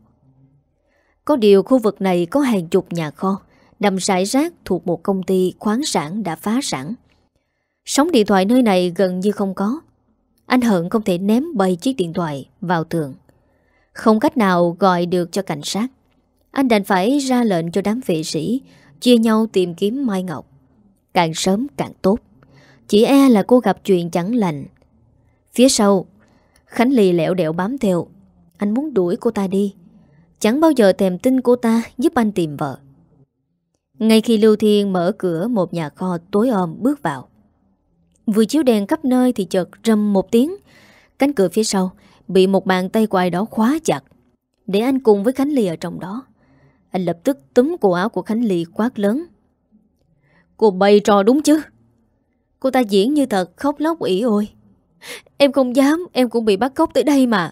Có điều khu vực này có hàng chục nhà kho nằm rải rác thuộc một công ty khoáng sản đã phá sản. Sóng điện thoại nơi này gần như không có. Anh hận không thể ném bay chiếc điện thoại vào tường. Không cách nào gọi được cho cảnh sát. Anh đành phải ra lệnh cho đám vệ sĩ chia nhau tìm kiếm Mai Ngọc. Càng sớm càng tốt, chỉ e là cô gặp chuyện chẳng lành. Phía sau, Khánh Ly lẻo đẻo bám theo. Anh muốn đuổi cô ta đi, chẳng bao giờ thèm tin cô ta giúp anh tìm vợ. Ngay khi Lưu Thiên mở cửa một nhà kho tối om bước vào, vừa chiếu đèn khắp nơi thì chợt rầm một tiếng. Cánh cửa phía sau bị một bàn tay của ai đó khóa chặt, để anh cùng với Khánh Ly ở trong đó. Anh lập tức túm cổ áo của Khánh Ly quát lớn: Cô bày trò đúng chứ? Cô ta diễn như thật, khóc lóc ỉ ôi: Em không dám, em cũng bị bắt cóc tới đây mà.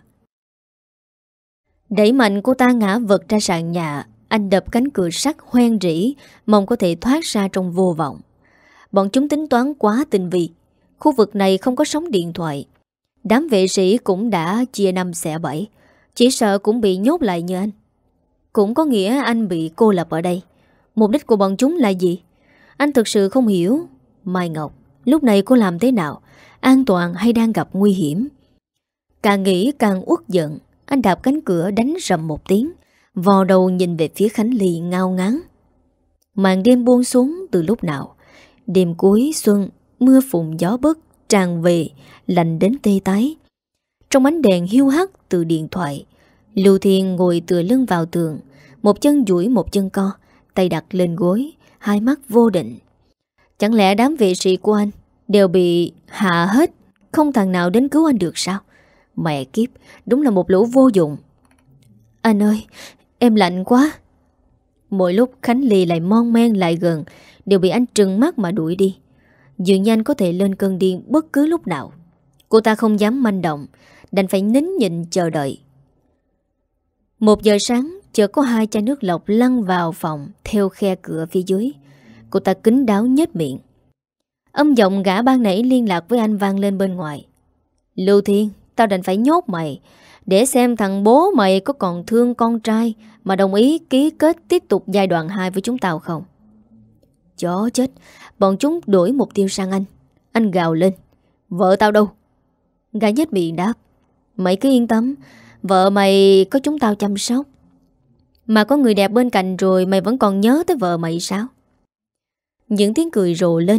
Đẩy mạnh cô ta ngã vật ra sàn nhà. Anh đập cánh cửa sắt hoen rỉ, mong có thể thoát ra trong vô vọng. Bọn chúng tính toán quá tinh vi. Khu vực này không có sóng điện thoại. Đám vệ sĩ cũng đã chia năm xẻ bảy, chỉ sợ cũng bị nhốt lại như anh. Cũng có nghĩa anh bị cô lập ở đây. Mục đích của bọn chúng là gì? Anh thực sự không hiểu. Mai Ngọc, lúc này cô làm thế nào? An toàn hay đang gặp nguy hiểm? Càng nghĩ càng uất giận. Anh đạp cánh cửa đánh rầm một tiếng, vò đầu nhìn về phía Khánh Ly ngao ngán. Màn đêm buông xuống từ lúc nào. Đêm cuối xuân, mưa phùn gió bấc tràn về, lạnh đến tê tái. Trong ánh đèn hiu hắt từ điện thoại, Lưu Thiên ngồi tựa lưng vào tường, một chân duỗi một chân co, tay đặt lên gối, hai mắt vô định. Chẳng lẽ đám vệ sĩ của anh đều bị hạ hết, không thằng nào đến cứu anh được sao? Mẹ kiếp, đúng là một lũ vô dụng. Anh ơi, em lạnh quá. Mỗi lúc Khánh Ly lại mon men lại gần, đều bị anh trừng mắt mà đuổi đi. Dường như anh có thể lên cơn điên bất cứ lúc nào. Cô ta không dám manh động, đành phải nín nhịn chờ đợi. Một giờ sáng, chợt có hai chai nước lọc lăn vào phòng theo khe cửa phía dưới. Cô ta kín đáo nhếch miệng. Âm giọng gã ban nãy liên lạc với anh vang lên bên ngoài. Lưu Thiên, tao đành phải nhốt mày, để xem thằng bố mày có còn thương con trai mà đồng ý ký kết tiếp tục giai đoạn hai với chúng tao không. Chó chết, bọn chúng đổi mục tiêu sang anh. Anh gào lên: Vợ tao đâu? Gã nhếch miệng đáp: Mày cứ yên tâm, vợ mày có chúng tao chăm sóc. Mà có người đẹp bên cạnh rồi mày vẫn còn nhớ tới vợ mày sao? Những tiếng cười rộ lên.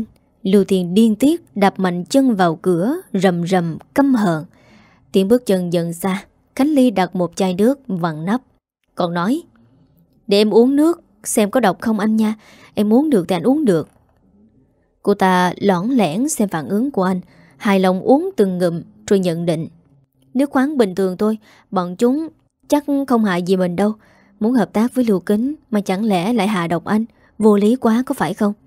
Lưu Thiên điên tiết đạp mạnh chân vào cửa, rầm rầm căm hờn. Tiếng bước chân dần xa. Khánh Ly đặt một chai nước vặn nắp, còn nói: "Để em uống nước xem có độc không anh nha. Em uống được thì anh uống được." Cô ta lõng lẻn xem phản ứng của anh, hài lòng uống từng ngụm rồi nhận định: "Nước khoáng bình thường thôi, bọn chúng chắc không hại gì mình đâu. Muốn hợp tác với Lưu Kính mà chẳng lẽ lại hạ độc anh, vô lý quá có phải không?"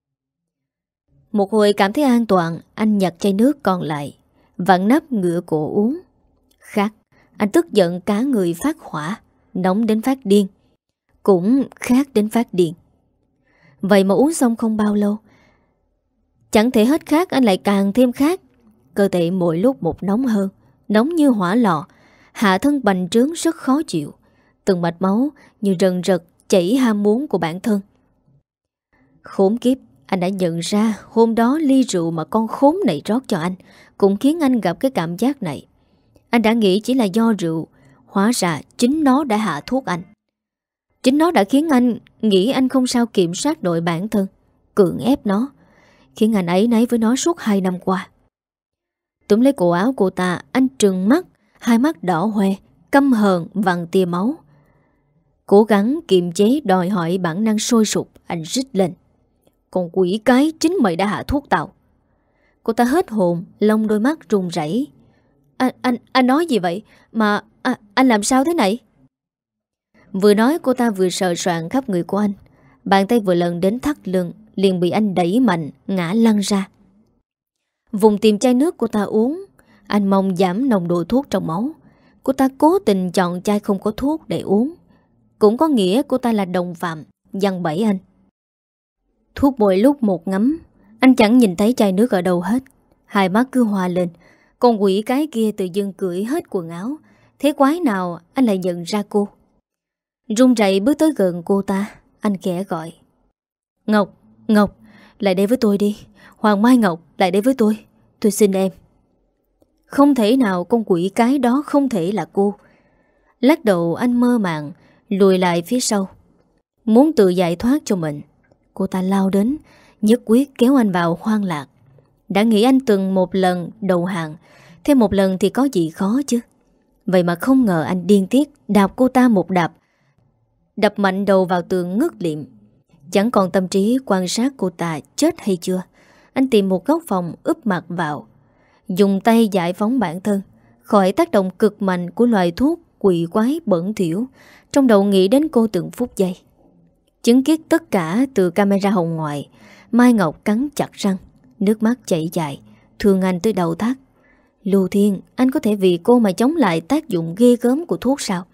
Một hồi cảm thấy an toàn, anh nhặt chai nước còn lại, vặn nắp ngửa cổ uống. Khát, anh tức giận cả người phát hỏa, nóng đến phát điên. Cũng khát đến phát điên. Vậy mà uống xong không bao lâu, chẳng thể hết khát anh lại càng thêm khát. Cơ thể mỗi lúc một nóng hơn, nóng như hỏa lò, hạ thân bành trướng rất khó chịu. Từng mạch máu như rần rật chảy ham muốn của bản thân. Khốn kiếp, anh đã nhận ra hôm đó ly rượu mà con khốn này rót cho anh cũng khiến anh gặp cái cảm giác này. Anh đã nghĩ chỉ là do rượu, hóa ra chính nó đã hạ thuốc anh. Chính nó đã khiến anh nghĩ anh không sao kiểm soát nổi bản thân, cưỡng ép nó, khiến anh ấy nấy với nó suốt hai năm qua. Túm lấy cổ áo cô ta, anh trừng mắt, hai mắt đỏ hoe, căm hờn vằn tia máu. Cố gắng kiềm chế đòi hỏi bản năng sôi sục, anh rít lên: "Con quỷ cái, chính mày đã hạ thuốc tao." Cô ta hết hồn, lông đôi mắt run rẩy. Anh, anh, anh nói gì vậy? Mà à, anh làm sao thế này? Vừa nói cô ta vừa sờ soạng khắp người của anh. Bàn tay vừa lần đến thắt lưng, liền bị anh đẩy mạnh, ngã lăn ra. Vùng tìm chai nước cô ta uống. Anh mong giảm nồng độ thuốc trong máu. Cô ta cố tình chọn chai không có thuốc để uống. Cũng có nghĩa cô ta là đồng phạm, giăng bẫy anh. Thuốc mỗi lúc một ngấm, anh chẳng nhìn thấy chai nước ở đâu hết. Hai mắt cứ hoa lên. Con quỷ cái kia tự dưng cởi hết quần áo. Thế quái nào anh lại nhận ra cô? Run rẩy bước tới gần cô ta, anh khẽ gọi: "Ngọc, Ngọc, lại đây với tôi đi. Hoàng Mai Ngọc, lại đây với tôi. Tôi xin em." Không thể nào, con quỷ cái đó không thể là cô. Lắc đầu anh mơ màng, lùi lại phía sau, muốn tự giải thoát cho mình. Cô ta lao đến, nhất quyết kéo anh vào hoang lạc. Đã nghĩ anh từng một lần đầu hàng, thêm một lần thì có gì khó chứ. Vậy mà không ngờ anh điên tiết đạp cô ta một đạp, đập mạnh đầu vào tường ngất liệm. Chẳng còn tâm trí quan sát cô ta chết hay chưa. Anh tìm một góc phòng úp mặt vào, dùng tay giải phóng bản thân khỏi tác động cực mạnh của loại thuốc quỷ quái bẩn thỉu. Trong đầu nghĩ đến cô từng phút giây. Chứng kiến tất cả từ camera hồng ngoại, Mai Ngọc cắn chặt răng, nước mắt chảy dài, thương anh tới đầu thắt. Lưu Thiên, anh có thể vì cô mà chống lại tác dụng ghê gớm của thuốc sao?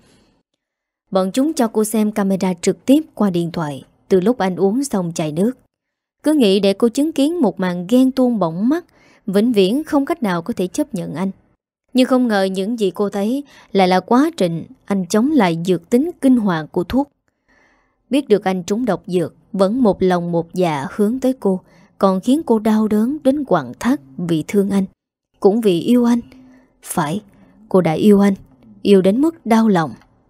Bọn chúng cho cô xem camera trực tiếp qua điện thoại từ lúc anh uống xong chai nước. Cứ nghĩ để cô chứng kiến một màn ghen tuông bỏng mắt, vĩnh viễn không cách nào có thể chấp nhận anh. Nhưng không ngờ những gì cô thấy lại là quá trình anh chống lại dược tính kinh hoàng của thuốc. Biết được anh trúng độc dược, vẫn một lòng một dạ hướng tới cô, còn khiến cô đau đớn đến quặn thắt vì thương anh, cũng vì yêu anh. Phải, cô đã yêu anh, yêu đến mức đau lòng.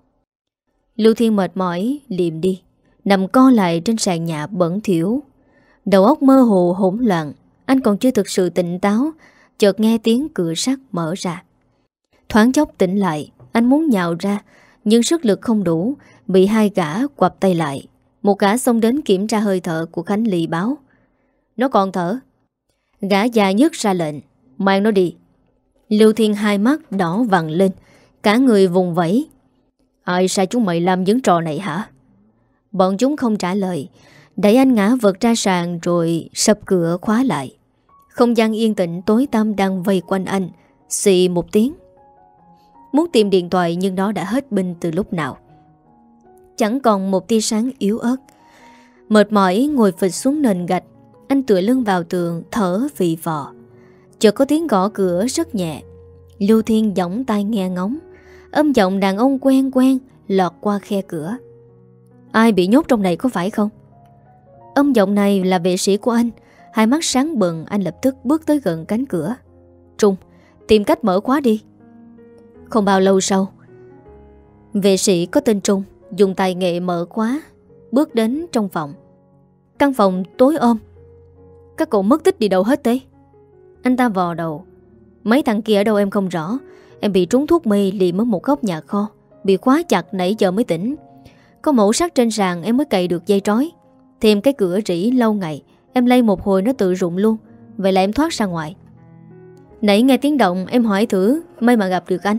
Lưu Thiên mệt mỏi liệm đi, nằm co lại trên sàn nhà bẩn thỉu. Đầu óc mơ hồ hỗn loạn. Anh còn chưa thực sự tỉnh táo, chợt nghe tiếng cửa sắt mở ra. Thoáng chốc tỉnh lại, anh muốn nhào ra, nhưng sức lực không đủ, bị hai gã quặp tay lại. Một gã xông đến kiểm tra hơi thở của Khánh Ly, báo: "Nó còn thở." Gã già nhất ra lệnh: "Mang nó đi." Lưu Thiên hai mắt đỏ vằn lên, cả người vùng vẫy: "Ai sai chúng mày làm những trò này hả?" Bọn chúng không trả lời, đẩy anh ngã vật ra sàn rồi sập cửa khóa lại. Không gian yên tĩnh tối tăm đang vây quanh anh. Xì một tiếng. Muốn tìm điện thoại nhưng nó đã hết pin từ lúc nào. Chẳng còn một tia sáng yếu ớt. Mệt mỏi ngồi phịch xuống nền gạch, anh tựa lưng vào tường thở phì phò. Chợt có tiếng gõ cửa rất nhẹ. Lưu Thiên giỏng tai nghe ngóng. Âm giọng đàn ông quen quen lọt qua khe cửa: "Ai bị nhốt trong này có phải không?" Âm giọng này là vệ sĩ của anh. Hai mắt sáng bừng, anh lập tức bước tới gần cánh cửa. "Trung, tìm cách mở khóa đi." Không bao lâu sau, vệ sĩ có tên Trung dùng tài nghệ mở khóa, bước đến trong phòng. Căn phòng tối om. Các cậu mất tích đi đâu hết thế? Anh ta vò đầu. Mấy thằng kia ở đâu em không rõ. Em bị trúng thuốc mê liệm ở một góc nhà kho, bị khóa chặt nãy giờ mới tỉnh. Có mẫu sắt trên sàn em mới cậy được dây trói. Thêm cái cửa rỉ lâu ngày, em lay một hồi nó tự rụng luôn. Vậy là em thoát ra ngoài. Nãy nghe tiếng động em hỏi thử, may mà gặp được anh.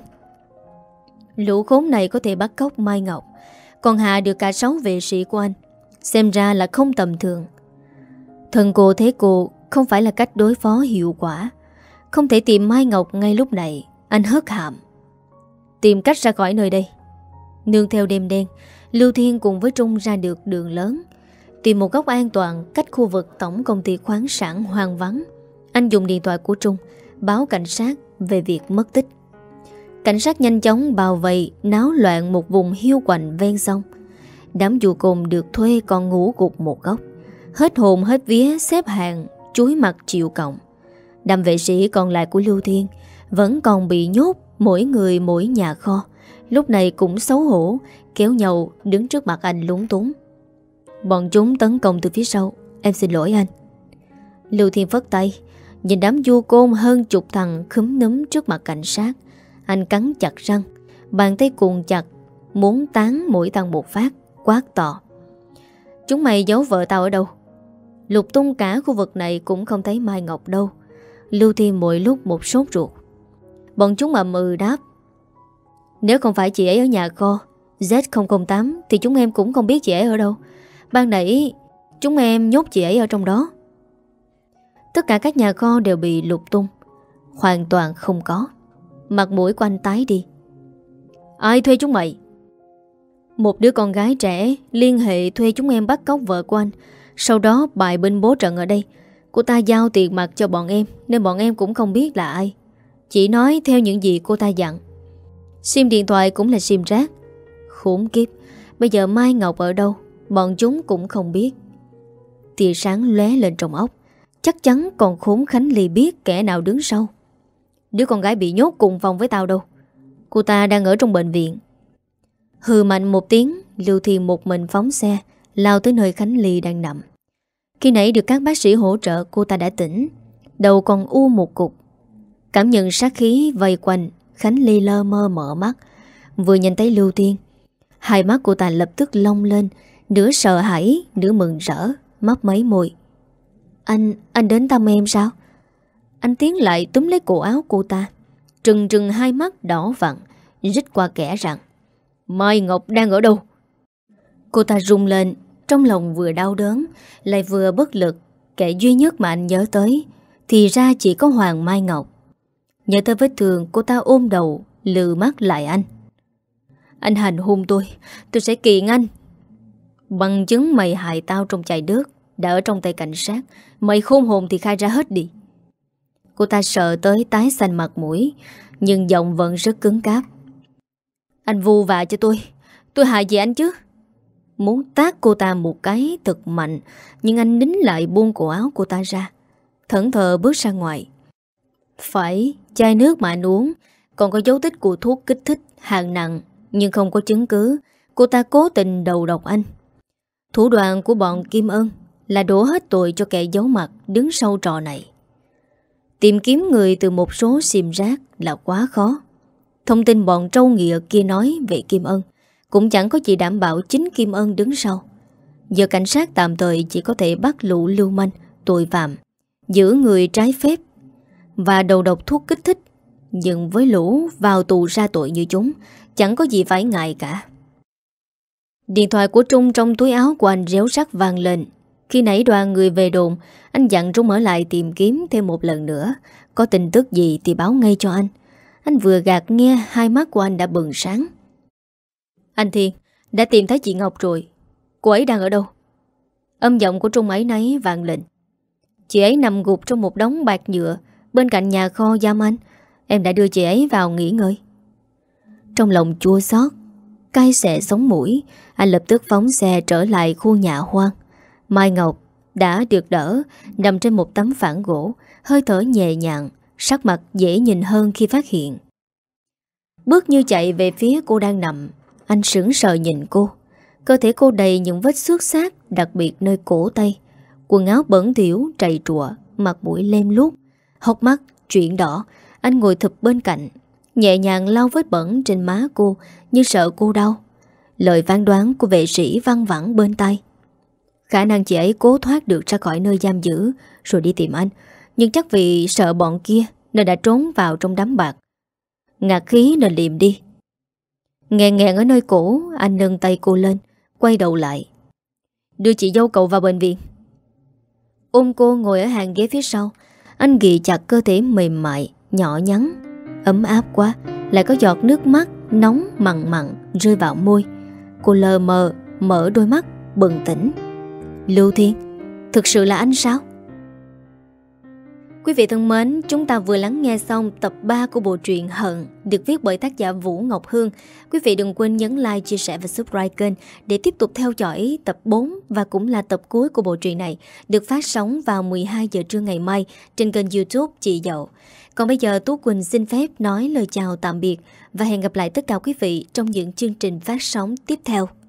Lũ khốn này có thể bắt cóc Mai Ngọc, còn hạ được cả sáu vệ sĩ của anh. Xem ra là không tầm thường. Thần cô thế cô không phải là cách đối phó hiệu quả. Không thể tìm Mai Ngọc ngay lúc này. Anh hớt hàm. Tìm cách ra khỏi nơi đây. Nương theo đêm đen, Lưu Thiên cùng với Trung ra được đường lớn, tìm một góc an toàn cách khu vực tổng công ty khoáng sản hoang vắng. Anh dùng điện thoại của Trung báo cảnh sát về việc mất tích. Cảnh sát nhanh chóng bao vây náo loạn một vùng hiu quạnh ven sông. Đám dù cồn được thuê còn ngủ gục một góc, hết hồn hết vía xếp hàng chúi mặt chịu cộng. Đám vệ sĩ còn lại của Lưu Thiên vẫn còn bị nhốt mỗi người mỗi nhà kho. Lúc này cũng xấu hổ kéo nhau đứng trước mặt anh lúng túng. Bọn chúng tấn công từ phía sau. Em xin lỗi anh. Lưu Thiên phất tay, nhìn đám du côn hơn chục thằng khúm núm trước mặt cảnh sát. Anh cắn chặt răng, bàn tay cuồng chặt, muốn tán mỗi thằng một phát, quát to: chúng mày giấu vợ tao ở đâu? Lục tung cả khu vực này cũng không thấy Mai Ngọc đâu. Lưu Thiên mỗi lúc một sốt ruột. Bọn chúng ậm ừ đáp: nếu không phải chị ấy ở nhà kho Z không không tám thì chúng em cũng không biết chị ấy ở đâu. Ban nãy chúng em nhốt chị ấy ở trong đó. Tất cả các nhà kho đều bị lục tung, hoàn toàn không có. Mặt mũi của anh tái đi. Ai thuê chúng mày? Một đứa con gái trẻ liên hệ thuê chúng em bắt cóc vợ của anh, sau đó bày binh bố trận ở đây. Cô ta giao tiền mặt cho bọn em, nên bọn em cũng không biết là ai. Chỉ nói theo những gì cô ta dặn. Sim điện thoại cũng là sim rác. Khốn kiếp, bây giờ Mai Ngọc ở đâu bọn chúng cũng không biết. Tia sáng lóe lên trong óc. Chắc chắn còn khốn Khánh Ly biết kẻ nào đứng sau. Đứa con gái bị nhốt cùng phòng với tao đâu. Cô ta đang ở trong bệnh viện. Hừ mạnh một tiếng, Lưu Thiên một mình phóng xe lao tới nơi Khánh Ly đang nằm. Khi nãy được các bác sĩ hỗ trợ, cô ta đã tỉnh, đầu còn u một cục. Cảm nhận sát khí vây quanh, Khánh Ly lơ mơ mở mắt. Vừa nhìn thấy Lưu Thiên, hai mắt cô ta lập tức long lên, nửa sợ hãi, nửa mừng rỡ, mấp máy môi. Anh, anh đến thăm em sao? Anh tiến lại túm lấy cổ áo cô ta, trừng trừng hai mắt đỏ vặn, rít qua kẻ rằng: Mai Ngọc đang ở đâu? Cô ta rung lên, trong lòng vừa đau đớn lại vừa bất lực. Kẻ duy nhất mà anh nhớ tới thì ra chỉ có Hoàng Mai Ngọc. Nhớ tới vết thương, cô ta ôm đầu lừ mắt lại anh. Anh hành hung tôi, tôi sẽ kiện anh. Bằng chứng mày hại tao trong chai nước đã ở trong tay cảnh sát. Mày khôn hồn thì khai ra hết đi. Cô ta sợ tới tái xanh mặt mũi, nhưng giọng vẫn rất cứng cáp. Anh vu vạ cho tôi, tôi hại gì anh chứ? Muốn tát cô ta một cái thật mạnh, nhưng anh nín lại buông cổ áo cô ta ra, thẫn thờ bước ra ngoài. Phải, chai nước mà anh uống còn có dấu tích của thuốc kích thích hạng nặng, nhưng không có chứng cứ. Cô ta cố tình đầu độc anh. Thủ đoạn của bọn Kim Ân là đổ hết tội cho kẻ giấu mặt đứng sau trò này. Tìm kiếm người từ một số sim rác là quá khó. Thông tin bọn trâu nghịa kia nói về Kim Ân cũng chẳng có gì đảm bảo chính Kim Ân đứng sau. Giờ cảnh sát tạm thời chỉ có thể bắt lũ lưu manh, tội phạm, giữ người trái phép và đầu độc thuốc kích thích. Nhưng với lũ vào tù ra tội như chúng, chẳng có gì phải ngại cả. Điện thoại của Trung trong túi áo của anh réo rắt vang lên. Khi nãy đoàn người về đồn, anh dặn Trung ở lại tìm kiếm thêm một lần nữa. Có tin tức gì thì báo ngay cho anh. Anh vừa gạt nghe, hai mắt của anh đã bừng sáng. Anh Thiên, đã tìm thấy chị Ngọc rồi. Cô ấy đang ở đâu? Âm giọng của Trung ấy nấy vang lên. Chị ấy nằm gục trong một đống bạc nhựa bên cạnh nhà kho giam anh. Em đã đưa chị ấy vào nghỉ ngơi. Trong lòng chua xót, cay xè sống mũi, anh lập tức phóng xe trở lại khu nhà hoang. Mai Ngọc đã được đỡ, nằm trên một tấm phản gỗ, hơi thở nhẹ nhàng, sắc mặt dễ nhìn hơn khi phát hiện. Bước như chạy về phía cô đang nằm, anh sững sờ nhìn cô. Cơ thể cô đầy những vết xước xác, đặc biệt nơi cổ tay, Quần áo bẩn thỉu, trầy trụa, mặt mũi lem luốc, hốc mắt chuyển đỏ. Anh ngồi thụp bên cạnh, nhẹ nhàng lau vết bẩn trên má cô như sợ cô đau. Lời phán đoán của vệ sĩ văng vẳng bên tai. Khả năng chị ấy cố thoát được ra khỏi nơi giam giữ rồi đi tìm anh, nhưng chắc vì sợ bọn kia nên đã trốn vào trong đám bạc. Ngạt khí nên liệm đi. Nghẹn nghẹn ở nơi cổ, anh nâng tay cô lên, quay đầu lại. Đưa chị dâu cậu vào bệnh viện. Ôm cô ngồi ở hàng ghế phía sau. Anh ghì chặt cơ thể mềm mại, nhỏ nhắn, ấm áp quá. Lại có giọt nước mắt nóng mặn mặn rơi vào môi. Cô lờ mờ mở đôi mắt bừng tỉnh. Lưu Thiên, thực sự là anh sao? Quý vị thân mến, chúng ta vừa lắng nghe xong tập ba của bộ truyện Hận được viết bởi tác giả Vũ Ngọc Hương. Quý vị đừng quên nhấn like, chia sẻ và subscribe kênh để tiếp tục theo dõi tập bốn và cũng là tập cuối của bộ truyện này, được phát sóng vào mười hai giờ trưa ngày mai trên kênh YouTube Chị Dậu. Còn bây giờ Tú Quỳnh xin phép nói lời chào tạm biệt và hẹn gặp lại tất cả quý vị trong những chương trình phát sóng tiếp theo.